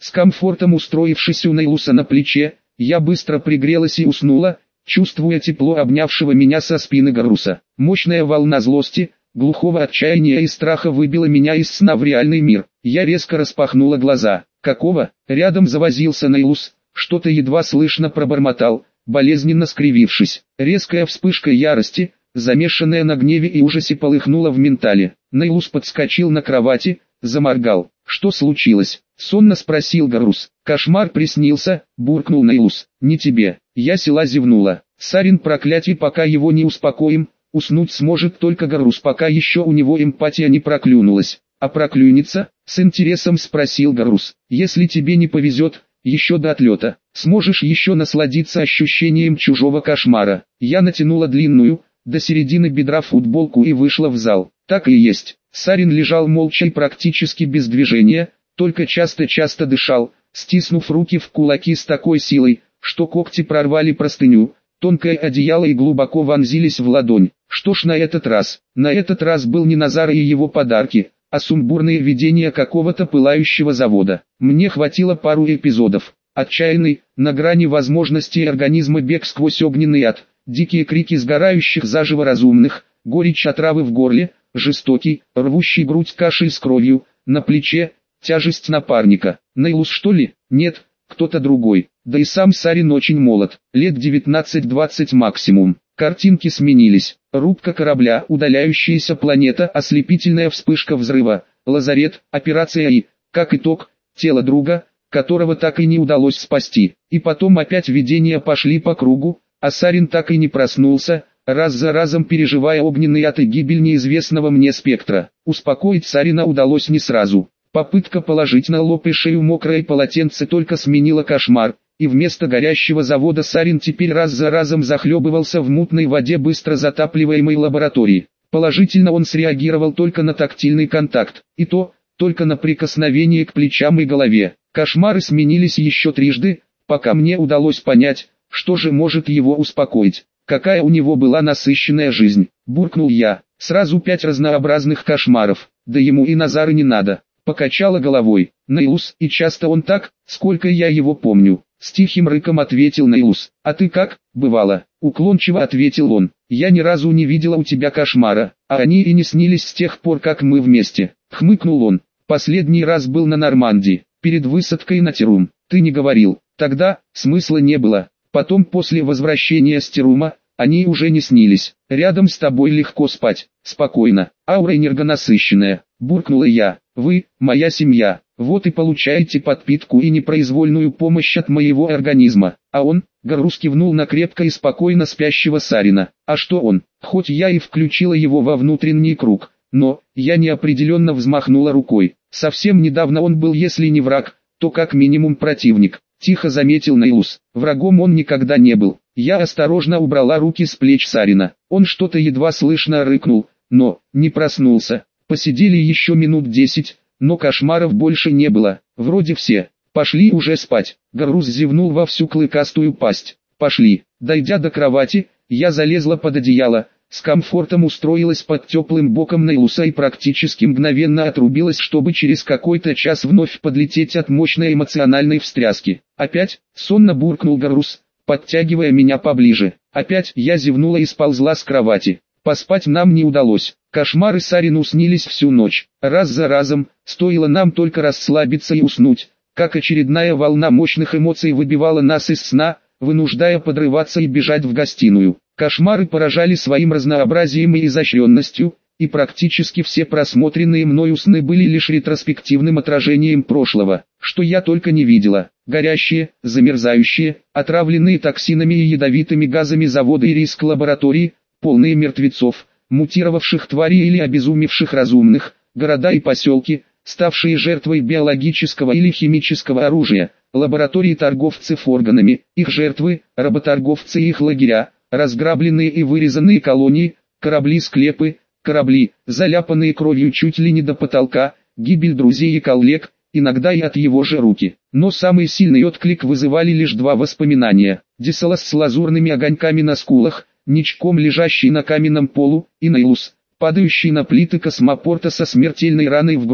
С комфортом устроившись у Нейлуса на плече, я быстро пригрелась и уснула, чувствуя тепло обнявшего меня со спины Гарруса. Мощная волна злости, глухого отчаяния и страха выбила меня из сна в реальный мир. Я резко распахнула глаза. «Какого?» Рядом завозился Нейлус, что-то едва слышно пробормотал, болезненно скривившись. Резкая вспышка ярости, замешанная на гневе и ужасе, полыхнула в ментале. Нейлус подскочил на кровати, заморгал. «Что случилось?» — сонно спросил Гаррус. «Кошмар приснился», — буркнул Нейлус. «Не тебе». Я села зевнула. «Сарин, проклятие, пока его не успокоим, уснуть сможет только Гаррус, пока еще у него эмпатия не проклюнулась». «А проклюнется?» — с интересом спросил Гаррус. «Если тебе не повезет, еще до отлета, сможешь еще насладиться ощущением чужого кошмара». Я натянула длинную, до середины бедра футболку и вышла в зал. Так и есть. Сарин лежал молча и практически без движения, только часто-часто дышал, стиснув руки в кулаки с такой силой, что когти прорвали простыню, тонкое одеяло и глубоко вонзились в ладонь. Что ж на этот раз? На этот раз был не Назар и его подарки, а сумбурные видения какого-то пылающего завода. Мне хватило пару эпизодов. Отчаянный, на грани возможностей организма бег сквозь огненный ад, дикие крики сгорающих заживо разумных, горечь отравы в горле, жестокий, рвущий грудь кашель с кровью, на плече, тяжесть напарника. Нейлус, что ли? Нет, кто-то другой. Да и сам Сарин очень молод, лет 19-20 максимум. Картинки сменились. Рубка корабля, удаляющаяся планета, ослепительная вспышка взрыва, лазарет, операция и, как итог, тело друга, которого так и не удалось спасти. И потом опять видения пошли по кругу, а Сарин так и не проснулся, раз за разом переживая огненный ад и гибель неизвестного мне спектра. Успокоить Сарина удалось не сразу. Попытка положить на лоб и шею мокрое полотенце только сменила кошмар, и вместо горящего завода Сарин теперь раз за разом захлебывался в мутной воде быстро затапливаемой лаборатории. Положительно он среагировал только на тактильный контакт, и то, только на прикосновение к плечам и голове. Кошмары сменились еще трижды, пока мне удалось понять, что же может его успокоить. Какая у него была насыщенная жизнь, буркнул я. Сразу 5 разнообразных кошмаров, да ему и Назара не надо. Покачала головой. Нейлус, и часто он так, сколько я его помню. С тихим рыком ответил Нейлус. А ты как, бывало? Уклончиво ответил он. Я ни разу не видела у тебя кошмара, а они и не снились с тех пор, как мы вместе. Хмыкнул он. Последний раз был на Нормандии, перед высадкой на Терум. Ты не говорил. Тогда смысла не было. Потом после возвращения с Терума, они уже не снились. Рядом с тобой легко спать, спокойно. Аура энергонасыщенная, буркнула я. Вы, моя семья, вот и получаете подпитку и непроизвольную помощь от моего организма. А он, Гаррус кивнул на крепко и спокойно спящего Сарина. А что он? Хоть я и включила его во внутренний круг, но, я неопределенно взмахнула рукой. Совсем недавно он был, если не враг, то как минимум противник. Тихо заметил Нейлус. Врагом он никогда не был. Я осторожно убрала руки с плеч Сарина. Он что-то едва слышно рыкнул, но не проснулся. Посидели еще минут 10, но кошмаров больше не было. Вроде все. Пошли уже спать. Гаррус зевнул во всю клыкастую пасть. Пошли. Дойдя до кровати, я залезла под одеяло, с комфортом устроилась под теплым боком Нейлуса и практически мгновенно отрубилась, чтобы через какой-то час вновь подлететь от мощной эмоциональной встряски. Опять, сонно буркнул Гаррус, подтягивая меня поближе. Опять я зевнула и сползла с кровати. Поспать нам не удалось. Кошмары Сарину снились всю ночь. Раз за разом, стоило нам только расслабиться и уснуть, как очередная волна мощных эмоций выбивала нас из сна, вынуждая подрываться и бежать в гостиную. Кошмары поражали своим разнообразием и изощренностью, и практически все просмотренные мною сны были лишь ретроспективным отражением прошлого, что я только не видела. Горящие, замерзающие, отравленные токсинами и ядовитыми газами заводы и риск лаборатории, полные мертвецов, мутировавших тварей или обезумевших разумных, города и поселки, ставшие жертвой биологического или химического оружия, лаборатории торговцев органами, их жертвы, работорговцы и их лагеря, разграбленные и вырезанные колонии, корабли-склепы, корабли, заляпанные кровью чуть ли не до потолка, гибель друзей и коллег, иногда и от его же руки. Но самый сильный отклик вызывали лишь 2 воспоминания. Десалас с лазурными огоньками на скулах, ничком лежащий на каменном полу, и Нейлус, падающий на плиты космопорта со смертельной раной в груди.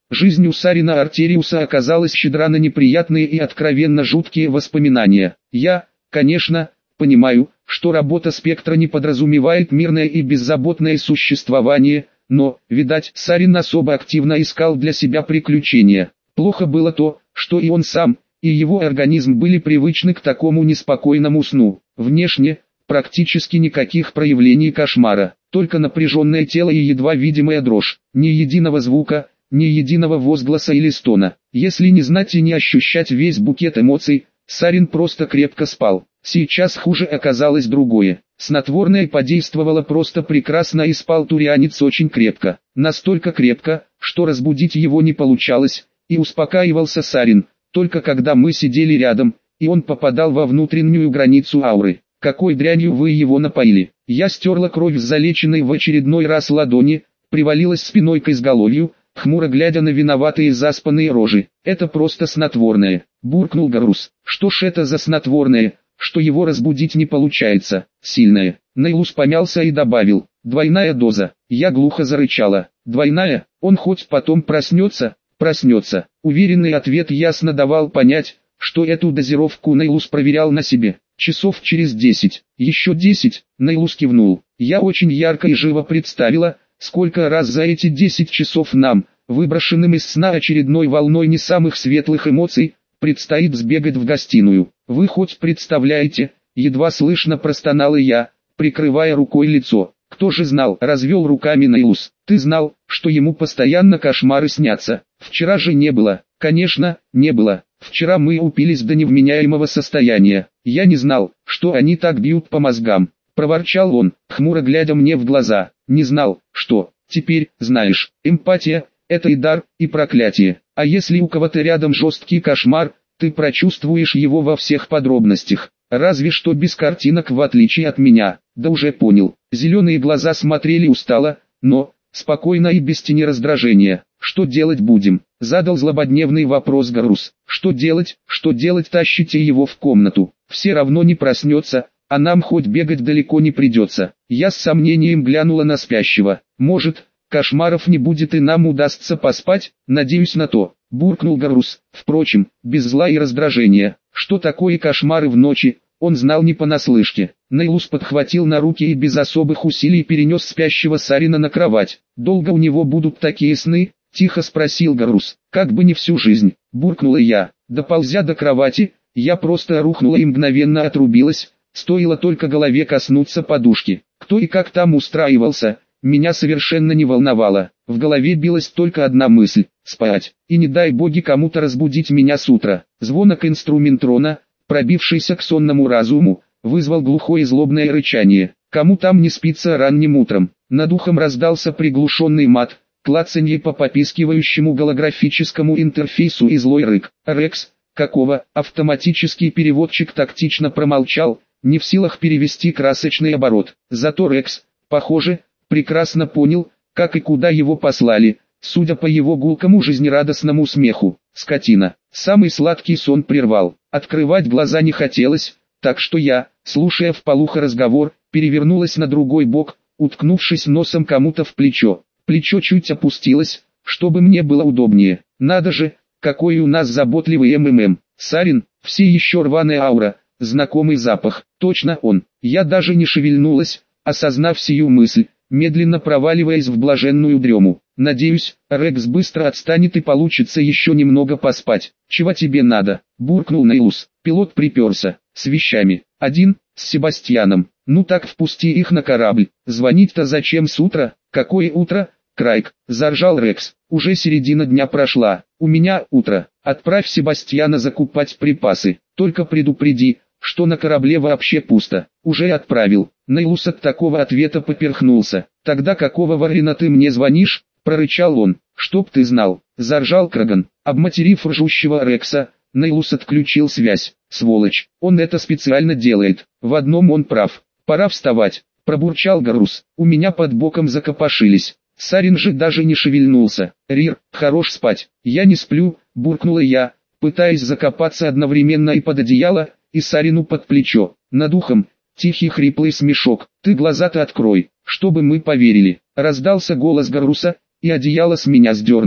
Жизнь у Сарина Артериуса оказалась щедра на неприятные и откровенно жуткие воспоминания. Я, конечно, понимаю, что работа Спектра не подразумевает мирное и беззаботное существование, но, видать, Сарин особо активно искал для себя приключения. Плохо было то, что и он сам, и его организм были привычны к такому неспокойному сну. Внешне, практически никаких проявлений кошмара, только напряженное тело и едва видимая дрожь, ни единого звука, ни единого возгласа или стона. Если не знать и не ощущать весь букет эмоций, Сарин просто крепко спал. Сейчас хуже оказалось другое. Снотворное подействовало просто прекрасно и спал турианец очень крепко. Настолько крепко, что разбудить его не получалось, и успокаивался Сарин, только когда мы сидели рядом, и он попадал во внутреннюю границу ауры. «Какой дрянью вы его напоили?» Я стерла кровь с залеченной в очередной раз ладони, привалилась спиной к изголовью, хмуро глядя на виноватые заспанные рожи. «Это просто снотворное», — буркнул Гарус. «Что ж это за снотворное, что его разбудить не получается?» «Сильное». Нейлус помялся и добавил: «Двойная доза». Я глухо зарычала. «Двойная? Он хоть потом проснется?» «Проснется». Уверенный ответ ясно давал понять, что эту дозировку Нейлус проверял на себе. «Часов через 10, еще 10, Нейлус кивнул. Я очень ярко и живо представила, сколько раз за эти 10 часов нам, выброшенным из сна очередной волной не самых светлых эмоций, предстоит сбегать в гостиную. Вы хоть представляете?» Едва слышно простонала я, прикрывая рукой лицо. «Кто же знал?» — развел руками Нейлус. «Ты знал, что ему постоянно кошмары снятся? Вчера же не было». «Конечно, не было. Вчера мы упились до невменяемого состояния. Я не знал, что они так бьют по мозгам», — проворчал он, хмуро глядя мне в глаза. «Не знал, что. Теперь, знаешь, эмпатия — это и дар, и проклятие. А если у кого-то рядом жесткий кошмар, ты прочувствуешь его во всех подробностях. Разве что без картинок, в отличие от меня». «Да уже понял». Зеленые глаза смотрели устало, но спокойно и без тени раздражения. «Что делать будем?» — задал злободневный вопрос Гарус. «Что делать? Что делать? Тащите его в комнату. Все равно не проснется, а нам хоть бегать далеко не придется». Я с сомнением глянула на спящего. «Может, кошмаров не будет и нам удастся поспать? Надеюсь на то», — буркнул Гарус. Впрочем, без зла и раздражения. Что такое кошмары в ночи, он знал не понаслышке. Нейлус подхватил на руки и без особых усилий перенес спящего Сарина на кровать. «Долго у него будут такие сны?» — тихо спросил Гарус. «Как бы не всю жизнь», — буркнула я. Доползя до кровати, я просто рухнула и мгновенно отрубилась, стоило только голове коснуться подушки. Кто и как там устраивался, меня совершенно не волновало. В голове билась только одна мысль — спать. И не дай боги кому-то разбудить меня с утра. Звонок инструментрона, пробившийся к сонному разуму, вызвал глухое и злобное рычание. Кому там не спится ранним утром? Над ухом раздался приглушенный мат, клацанье по попискивающему голографическому интерфейсу и злой рык. «Рекс, какого?» Автоматический переводчик тактично промолчал, не в силах перевести красочный оборот. Зато Рекс, похоже, прекрасно понял, как и куда его послали, судя по его гулкому жизнерадостному смеху. Скотина. Самый сладкий сон прервал. Открывать глаза не хотелось, так что я, слушая вполуха разговор, перевернулась на другой бок, уткнувшись носом кому-то в плечо. Плечо чуть опустилось, чтобы мне было удобнее. Надо же, какой у нас заботливый МММ. Сарин, все еще рваная аура, знакомый запах. Точно он. Я даже не шевельнулась, осознав сию мысль, медленно проваливаясь в блаженную дрему. «Надеюсь, Рекс быстро отстанет и получится еще немного поспать». «Чего тебе надо?» — буркнул Нейлус. Пилот приперся. «С вещами. Один, с Себастьяном. Ну так впусти их на корабль. Звонить-то зачем с утра?» «Какое утро, Крайк?» — заржал Рекс. «Уже середина дня прошла. У меня утро. Отправь Себастьяна закупать припасы. Только предупреди, что на корабле вообще пусто». «Уже отправил». Нейлус от такого ответа поперхнулся. «Тогда какого варена ты мне звонишь?» — прорычал он. «Чтоб ты знал», — заржал Краган. Обматерив ржущего Рекса, Нейлус отключил связь. «Сволочь, он это специально делает. В одном он прав. Пора вставать», — пробурчал Гарус. У меня под боком закопошились. Сарин же даже не шевельнулся. «Рир, хорош спать». «Я не сплю», — буркнула я, пытаясь закопаться одновременно и под одеяло, и Сарину под плечо. Над ухом тихий хриплый смешок. «Ты глаза-то открой, чтобы мы поверили». Раздался голос Гаруса, и одеяло с меня сдернули.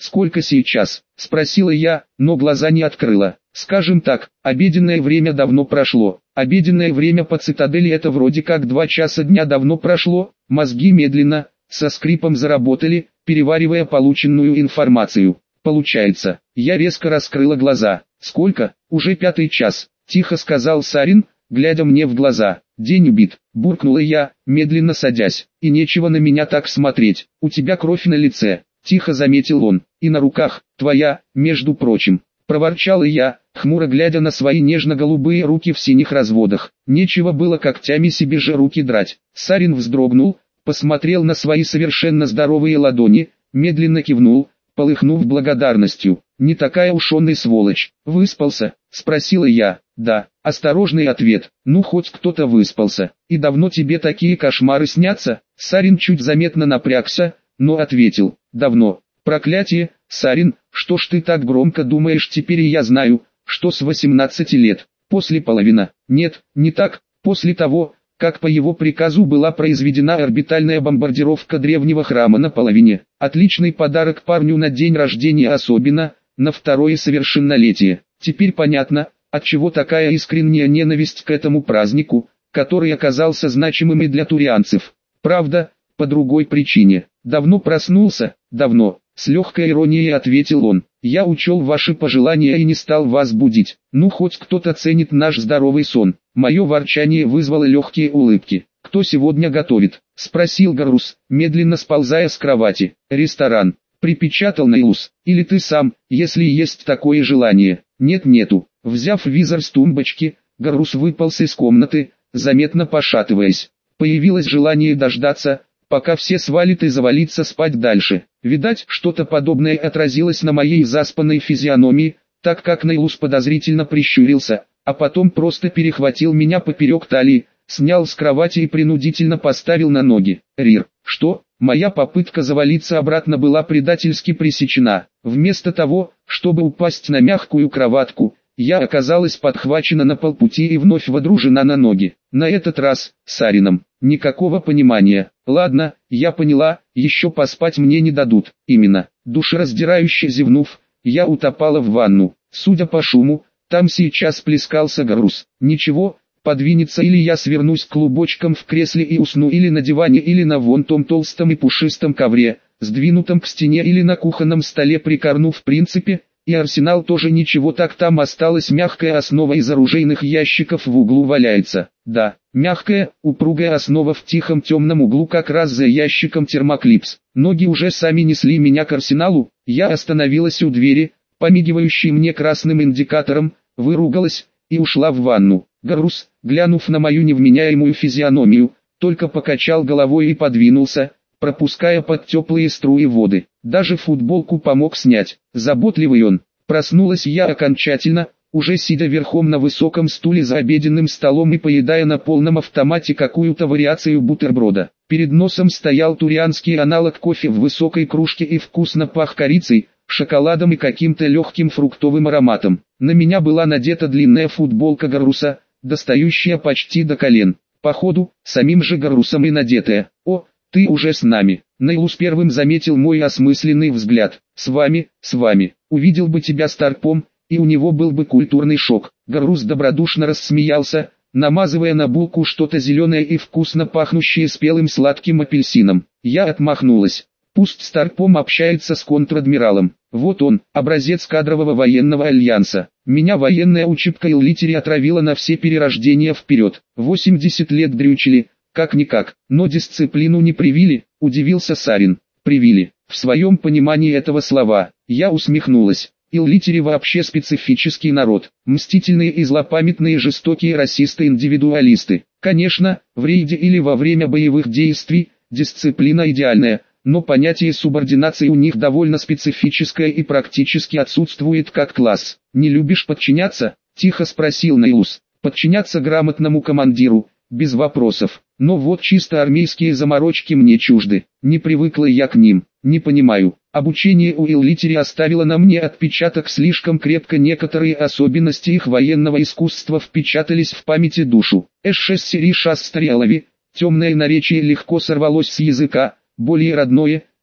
«Сколько сейчас?» – спросила я, но глаза не открыла. «Скажем так, обеденное время давно прошло». Обеденное время по цитадели это вроде как 2 часа дня давно прошло. Мозги медленно, со скрипом заработали, переваривая полученную информацию. Получается, я резко раскрыла глаза. «Сколько? Уже 5-й час», – тихо сказал Сарин, глядя мне в глаза. «День убит», – буркнула я, медленно садясь. «И нечего на меня так смотреть, у тебя кровь на лице», – тихо заметил он. «И на руках, твоя, между прочим», – проворчал я, хмуро глядя на свои нежно-голубые руки в синих разводах. Нечего было когтями себе же руки драть. Сарин вздрогнул, посмотрел на свои совершенно здоровые ладони, медленно кивнул, полыхнув благодарностью. «Не такая уж он и сволочь. Выспался?» – спросила я. «Да». Осторожный ответ. «Ну хоть кто-то выспался. И давно тебе такие кошмары снятся?» Сарин чуть заметно напрягся, но ответил. «Давно». «Проклятие, Сарин, что ж ты так громко думаешь теперь, и я знаю, что с 18 лет, после половины». «Нет, не так, после того, как по его приказу была произведена орбитальная бомбардировка древнего храма на половине. Отличный подарок парню на день рождения, особенно на 2-е совершеннолетие. Теперь понятно, отчего такая искренняя ненависть к этому празднику, который оказался значимым и для турианцев. Правда, по другой причине. Давно проснулся?» «Давно», — с легкой иронией ответил он. «Я учел ваши пожелания и не стал вас будить. Ну хоть кто-то ценит наш здоровый сон». Мое ворчание вызвало легкие улыбки. «Кто сегодня готовит?» — спросил Гарус, медленно сползая с кровати. «Ресторан», — припечатал Нейлус. «Или ты сам, если есть такое желание». «Нет-нету». Взяв визор с тумбочки, Гарус выполз из комнаты, заметно пошатываясь. Появилось желание дождаться, пока все свалит, и завалиться спать дальше. Видать, что-то подобное отразилось на моей заспанной физиономии, так как Нейлус подозрительно прищурился, а потом просто перехватил меня поперек талии, снял с кровати и принудительно поставил на ноги. «Рир, что?» Моя попытка завалиться обратно была предательски пресечена. Вместо того, чтобы упасть на мягкую кроватку, я оказалась подхвачена на полпути и вновь водружена на ноги. На этот раз, Сарином. Никакого понимания. «Ладно, я поняла, еще поспать мне не дадут». Именно. Душераздирающе зевнув, я утопала в ванну. Судя по шуму, там сейчас плескался Гарус. «Ничего, подвинется, или я свернусь клубочком в кресле и усну, или на диване, или на вон том толстом и пушистом ковре, сдвинутом к стене, или на кухонном столе прикорну. В принципе, и арсенал тоже ничего, так там осталась мягкая основа из оружейных ящиков, в углу валяется. Да, мягкая, упругая основа в тихом темном углу, как раз за ящиком термоклипс. Ноги уже сами несли меня к арсеналу. Я остановилась у двери, помигивающей мне красным индикатором, выругалась и ушла в ванну. Гарус, глянув на мою невменяемую физиономию, только покачал головой и подвинулся, пропуская под теплые струи воды. Даже футболку помог снять. Заботливый он. Проснулась я окончательно, уже сидя верхом на высоком стуле за обеденным столом и поедая на полном автомате какую-то вариацию бутерброда. Перед носом стоял турианский аналог кофе в высокой кружке и вкусно пах корицей, шоколадом и каким-то легким фруктовым ароматом. На меня была надета длинная футболка Гаруса, достающая почти до колен. Походу, самим же Гарусом и надетая. «О, ты уже с нами». Нейлус первым заметил мой осмысленный взгляд. «С вами, с вами. Увидел бы тебя старпом, и у него был бы культурный шок». Гарус добродушно рассмеялся, намазывая на булку что-то зеленое и вкусно пахнущее спелым сладким апельсином. Я отмахнулась. Пусть старпом общается с контр-адмиралом. Вот он, образец кадрового военного альянса. Меня военная учебка Иллитери отравила на все перерождения вперед. 80 лет дрючили, как-никак, но дисциплину не привили, удивился Сарин. Привили. В своем понимании этого слова, я усмехнулась. Иллитери вообще специфический народ. Мстительные и злопамятные, жестокие расисты-индивидуалисты. Конечно, в рейде или во время боевых действий, дисциплина идеальная. Но понятие субординации у них довольно специфическое и практически отсутствует как класс. «Не любишь подчиняться?» – тихо спросил Нейлус. «Подчиняться грамотному командиру, без вопросов. Но вот чисто армейские заморочки мне чужды. Не привыкла я к ним, не понимаю. Обучение у Иллитери оставило на мне отпечаток слишком крепко, некоторые особенности их военного искусства впечатались в памяти душу. Эшессери шастрелови, темное наречие легко сорвалось с языка, более родное,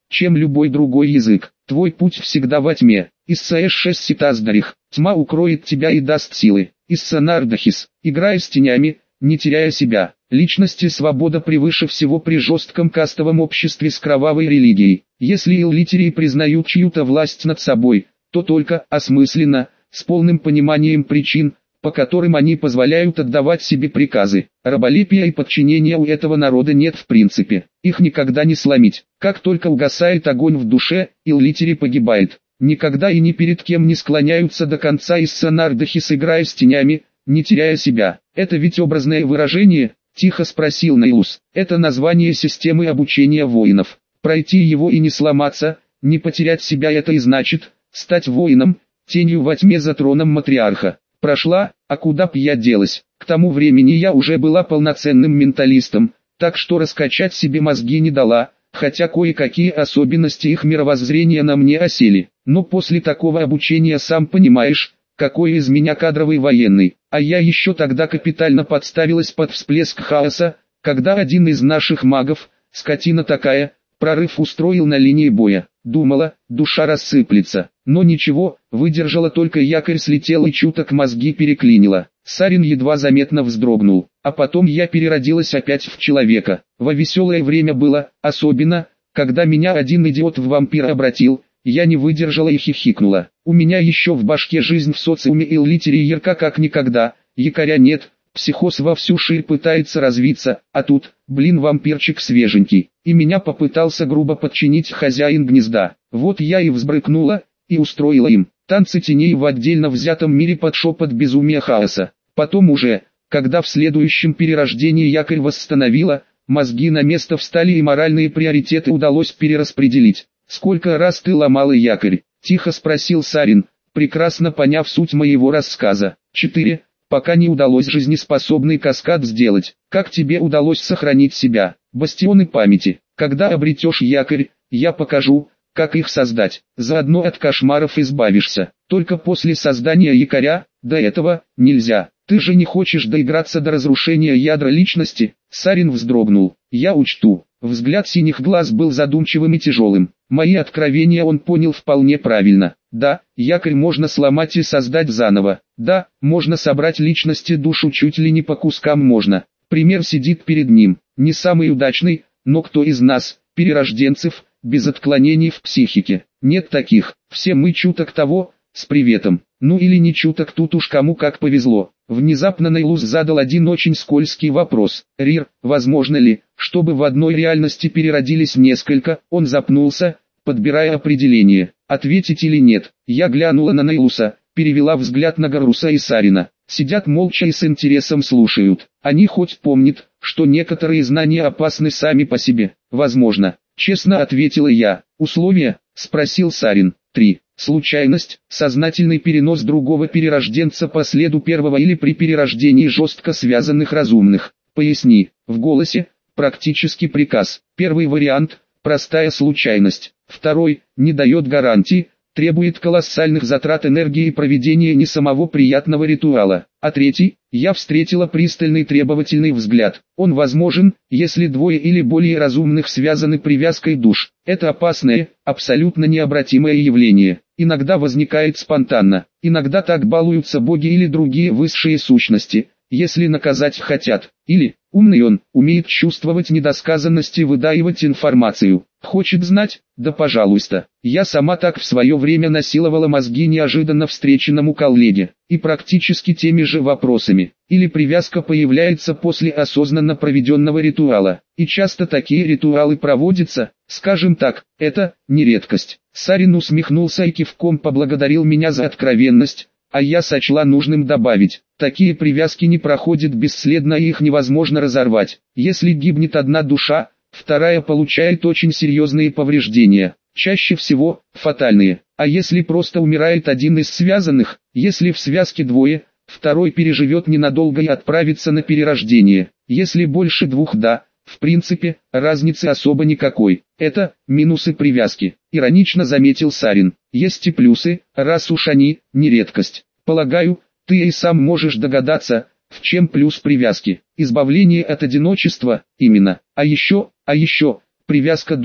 чем любой другой язык. Твой путь всегда во тьме. Исса Эшшес Ситаздарих, тьма укроет тебя и даст силы. Исса Нардахис, играя с тенями, не теряя себя. Личности свобода превыше всего при жестком кастовом обществе с кровавой религией. Если эллитерии признают чью-то власть над собой, то только осмысленно, с полным пониманием причин, по которым они позволяют отдавать себе приказы. Раболепия и подчинения у этого народа нет в принципе. Их никогда не сломить. Как только угасает огонь в душе, эллитерий погибает. Никогда и ни перед кем не склоняются до конца Исса Нардахис, играя с тенями, не теряя себя. Это ведь образное выражение? Тихо спросил Наилус. Это название системы обучения воинов. Пройти его и не сломаться, не потерять себя — это и значит стать воином, тенью во тьме за троном матриарха. Прошла, а куда б я делась? К тому времени я уже была полноценным менталистом, так что раскачать себе мозги не дала, хотя кое-какие особенности их мировоззрения на мне осели. Но после такого обучения, сам понимаешь, какой из меня кадровый военный. А я еще тогда капитально подставилась под всплеск хаоса, когда один из наших магов, скотина такая, прорыв устроил на линии боя. Думала, душа рассыплется. Но ничего, выдержала, только якорь слетел и чуток мозги переклинило. Сарин едва заметно вздрогнул. А потом я переродилась опять в человека. Во веселое время было, особенно, когда меня один идиот в вампира обратил. Я не выдержала и хихикнула. У меня еще в башке жизнь в социуме и эллитерии ярка как никогда. Якоря нет, психоз во всю ширь пытается развиться, а тут, блин, вампирчик свеженький. И меня попытался грубо подчинить хозяин гнезда. Вот я и взбрыкнула, и устроила им танцы теней в отдельно взятом мире под шепот безумия хаоса. Потом уже, когда в следующем перерождении якорь восстановила, мозги на место встали и моральные приоритеты удалось перераспределить. «Сколько раз ты ломала якорь?» – тихо спросил Сарин, прекрасно поняв суть моего рассказа. 4. Пока не удалось жизнеспособный каскад сделать. Как тебе удалось сохранить себя? Бастионы памяти. Когда обретешь якорь, я покажу, как их создать. Заодно от кошмаров избавишься. Только после создания якоря, до этого, нельзя. Ты же не хочешь доиграться до разрушения ядра личности? Сарин вздрогнул. Я учту. Взгляд синих глаз был задумчивым и тяжелым. Мои откровения он понял вполне правильно. Да, якорь можно сломать и создать заново. Да, можно собрать личности душу чуть ли не по кускам можно. Пример сидит перед ним. Не самый удачный, но кто из нас, перерожденцев, без отклонений в психике? Нет таких. Все мы чуток того, с приветом. Ну или не чуток, тут уж кому как повезло. Внезапно Наилус задал один очень скользкий вопрос. Рир, возможно ли, чтобы в одной реальности переродились несколько? Он запнулся, подбирая определение. Ответить или нет? Я глянула на Наилуса, перевела взгляд на Гаруса и Сарина. Сидят молча и с интересом слушают. Они хоть помнят, что некоторые знания опасны сами по себе. Возможно. Честно ответила я. Условия? Спросил Сарин. 3. Случайность, сознательный перенос другого перерожденца по следу первого или при перерождении жестко связанных разумных. Поясни. В голосе, практически приказ. Первый вариант, простая случайность. Второй, не дает гарантии, требует колоссальных затрат энергии и проведения не самого приятного ритуала. А третий, я встретила пристальный требовательный взгляд. Он возможен, если двое или более разумных связаны привязкой душ. Это опасное, абсолютно необратимое явление. Иногда возникает спонтанно, иногда так балуются боги или другие высшие сущности, если наказать хотят. Или, умный он, умеет чувствовать недосказанности и выдаивать информацию. Хочет знать? Да пожалуйста. Я сама так в свое время насиловала мозги неожиданно встреченному коллеге. И практически теми же вопросами. Или привязка появляется после осознанно проведенного ритуала. И часто такие ритуалы проводятся, скажем так, это не редкость. Сарин усмехнулся и кивком поблагодарил меня за откровенность. А я сочла нужным добавить, такие привязки не проходят бесследно и их невозможно разорвать. Если гибнет одна душа, вторая получает очень серьезные повреждения, чаще всего фатальные. А если просто умирает один из связанных, если в связке двое, второй переживет ненадолго и отправится на перерождение. Если больше двух, да, в принципе, разницы особо никакой. Это минусы привязки, иронично заметил Сарин. Есть и плюсы, раз уж они не редкость. Полагаю, ты и сам можешь догадаться, в чем плюс привязки. Избавление от одиночества, именно. А еще, привязка душ,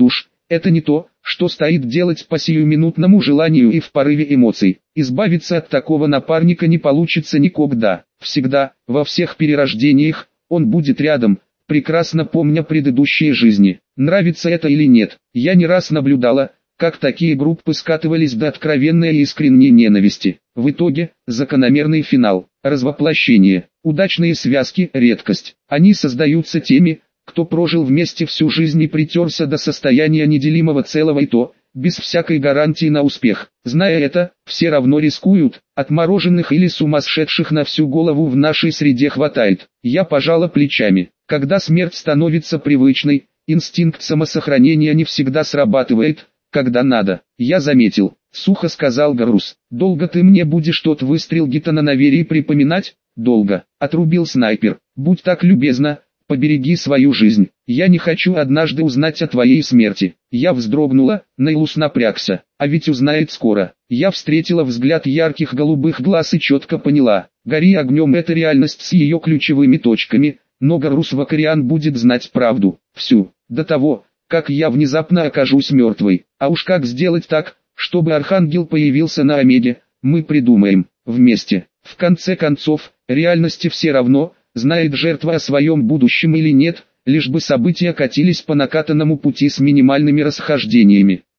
это не то, что стоит делать по сиюминутному желанию и в порыве эмоций. Избавиться от такого напарника не получится никогда. Всегда, во всех перерождениях, он будет рядом, прекрасно помня предыдущие жизни. Нравится это или нет, я не раз наблюдала, как такие группы скатывались до откровенной и искренней ненависти. В итоге, закономерный финал, развоплощение, удачные связки – редкость. Они создаются теми, кто прожил вместе всю жизнь и притерся до состояния неделимого целого, и то, без всякой гарантии на успех. Зная это, все равно рискуют, отмороженных или сумасшедших на всю голову в нашей среде хватает. Я пожала плечами. Когда смерть становится привычной, инстинкт самосохранения не всегда срабатывает, когда надо. Я заметил, сухо сказал Гарус. Долго ты мне будешь тот выстрел Гитана на Вере припоминать? Долго, отрубил снайпер. Будь так любезна, побереги свою жизнь. Я не хочу однажды узнать о твоей смерти. Я вздрогнула, Нейлус напрягся. А ведь узнает скоро. Я встретила взгляд ярких голубых глаз и четко поняла. Гори огнем — это реальность с ее ключевыми точками, но Гарус Вакариан будет знать правду. Всю. До того, как я внезапно окажусь мертвой. А уж как сделать так, чтобы Архангел появился на Омеге, мы придумаем. Вместе. В конце концов, реальности все равно, знает жертва о своем будущем или нет, лишь бы события катились по накатанному пути с минимальными расхождениями.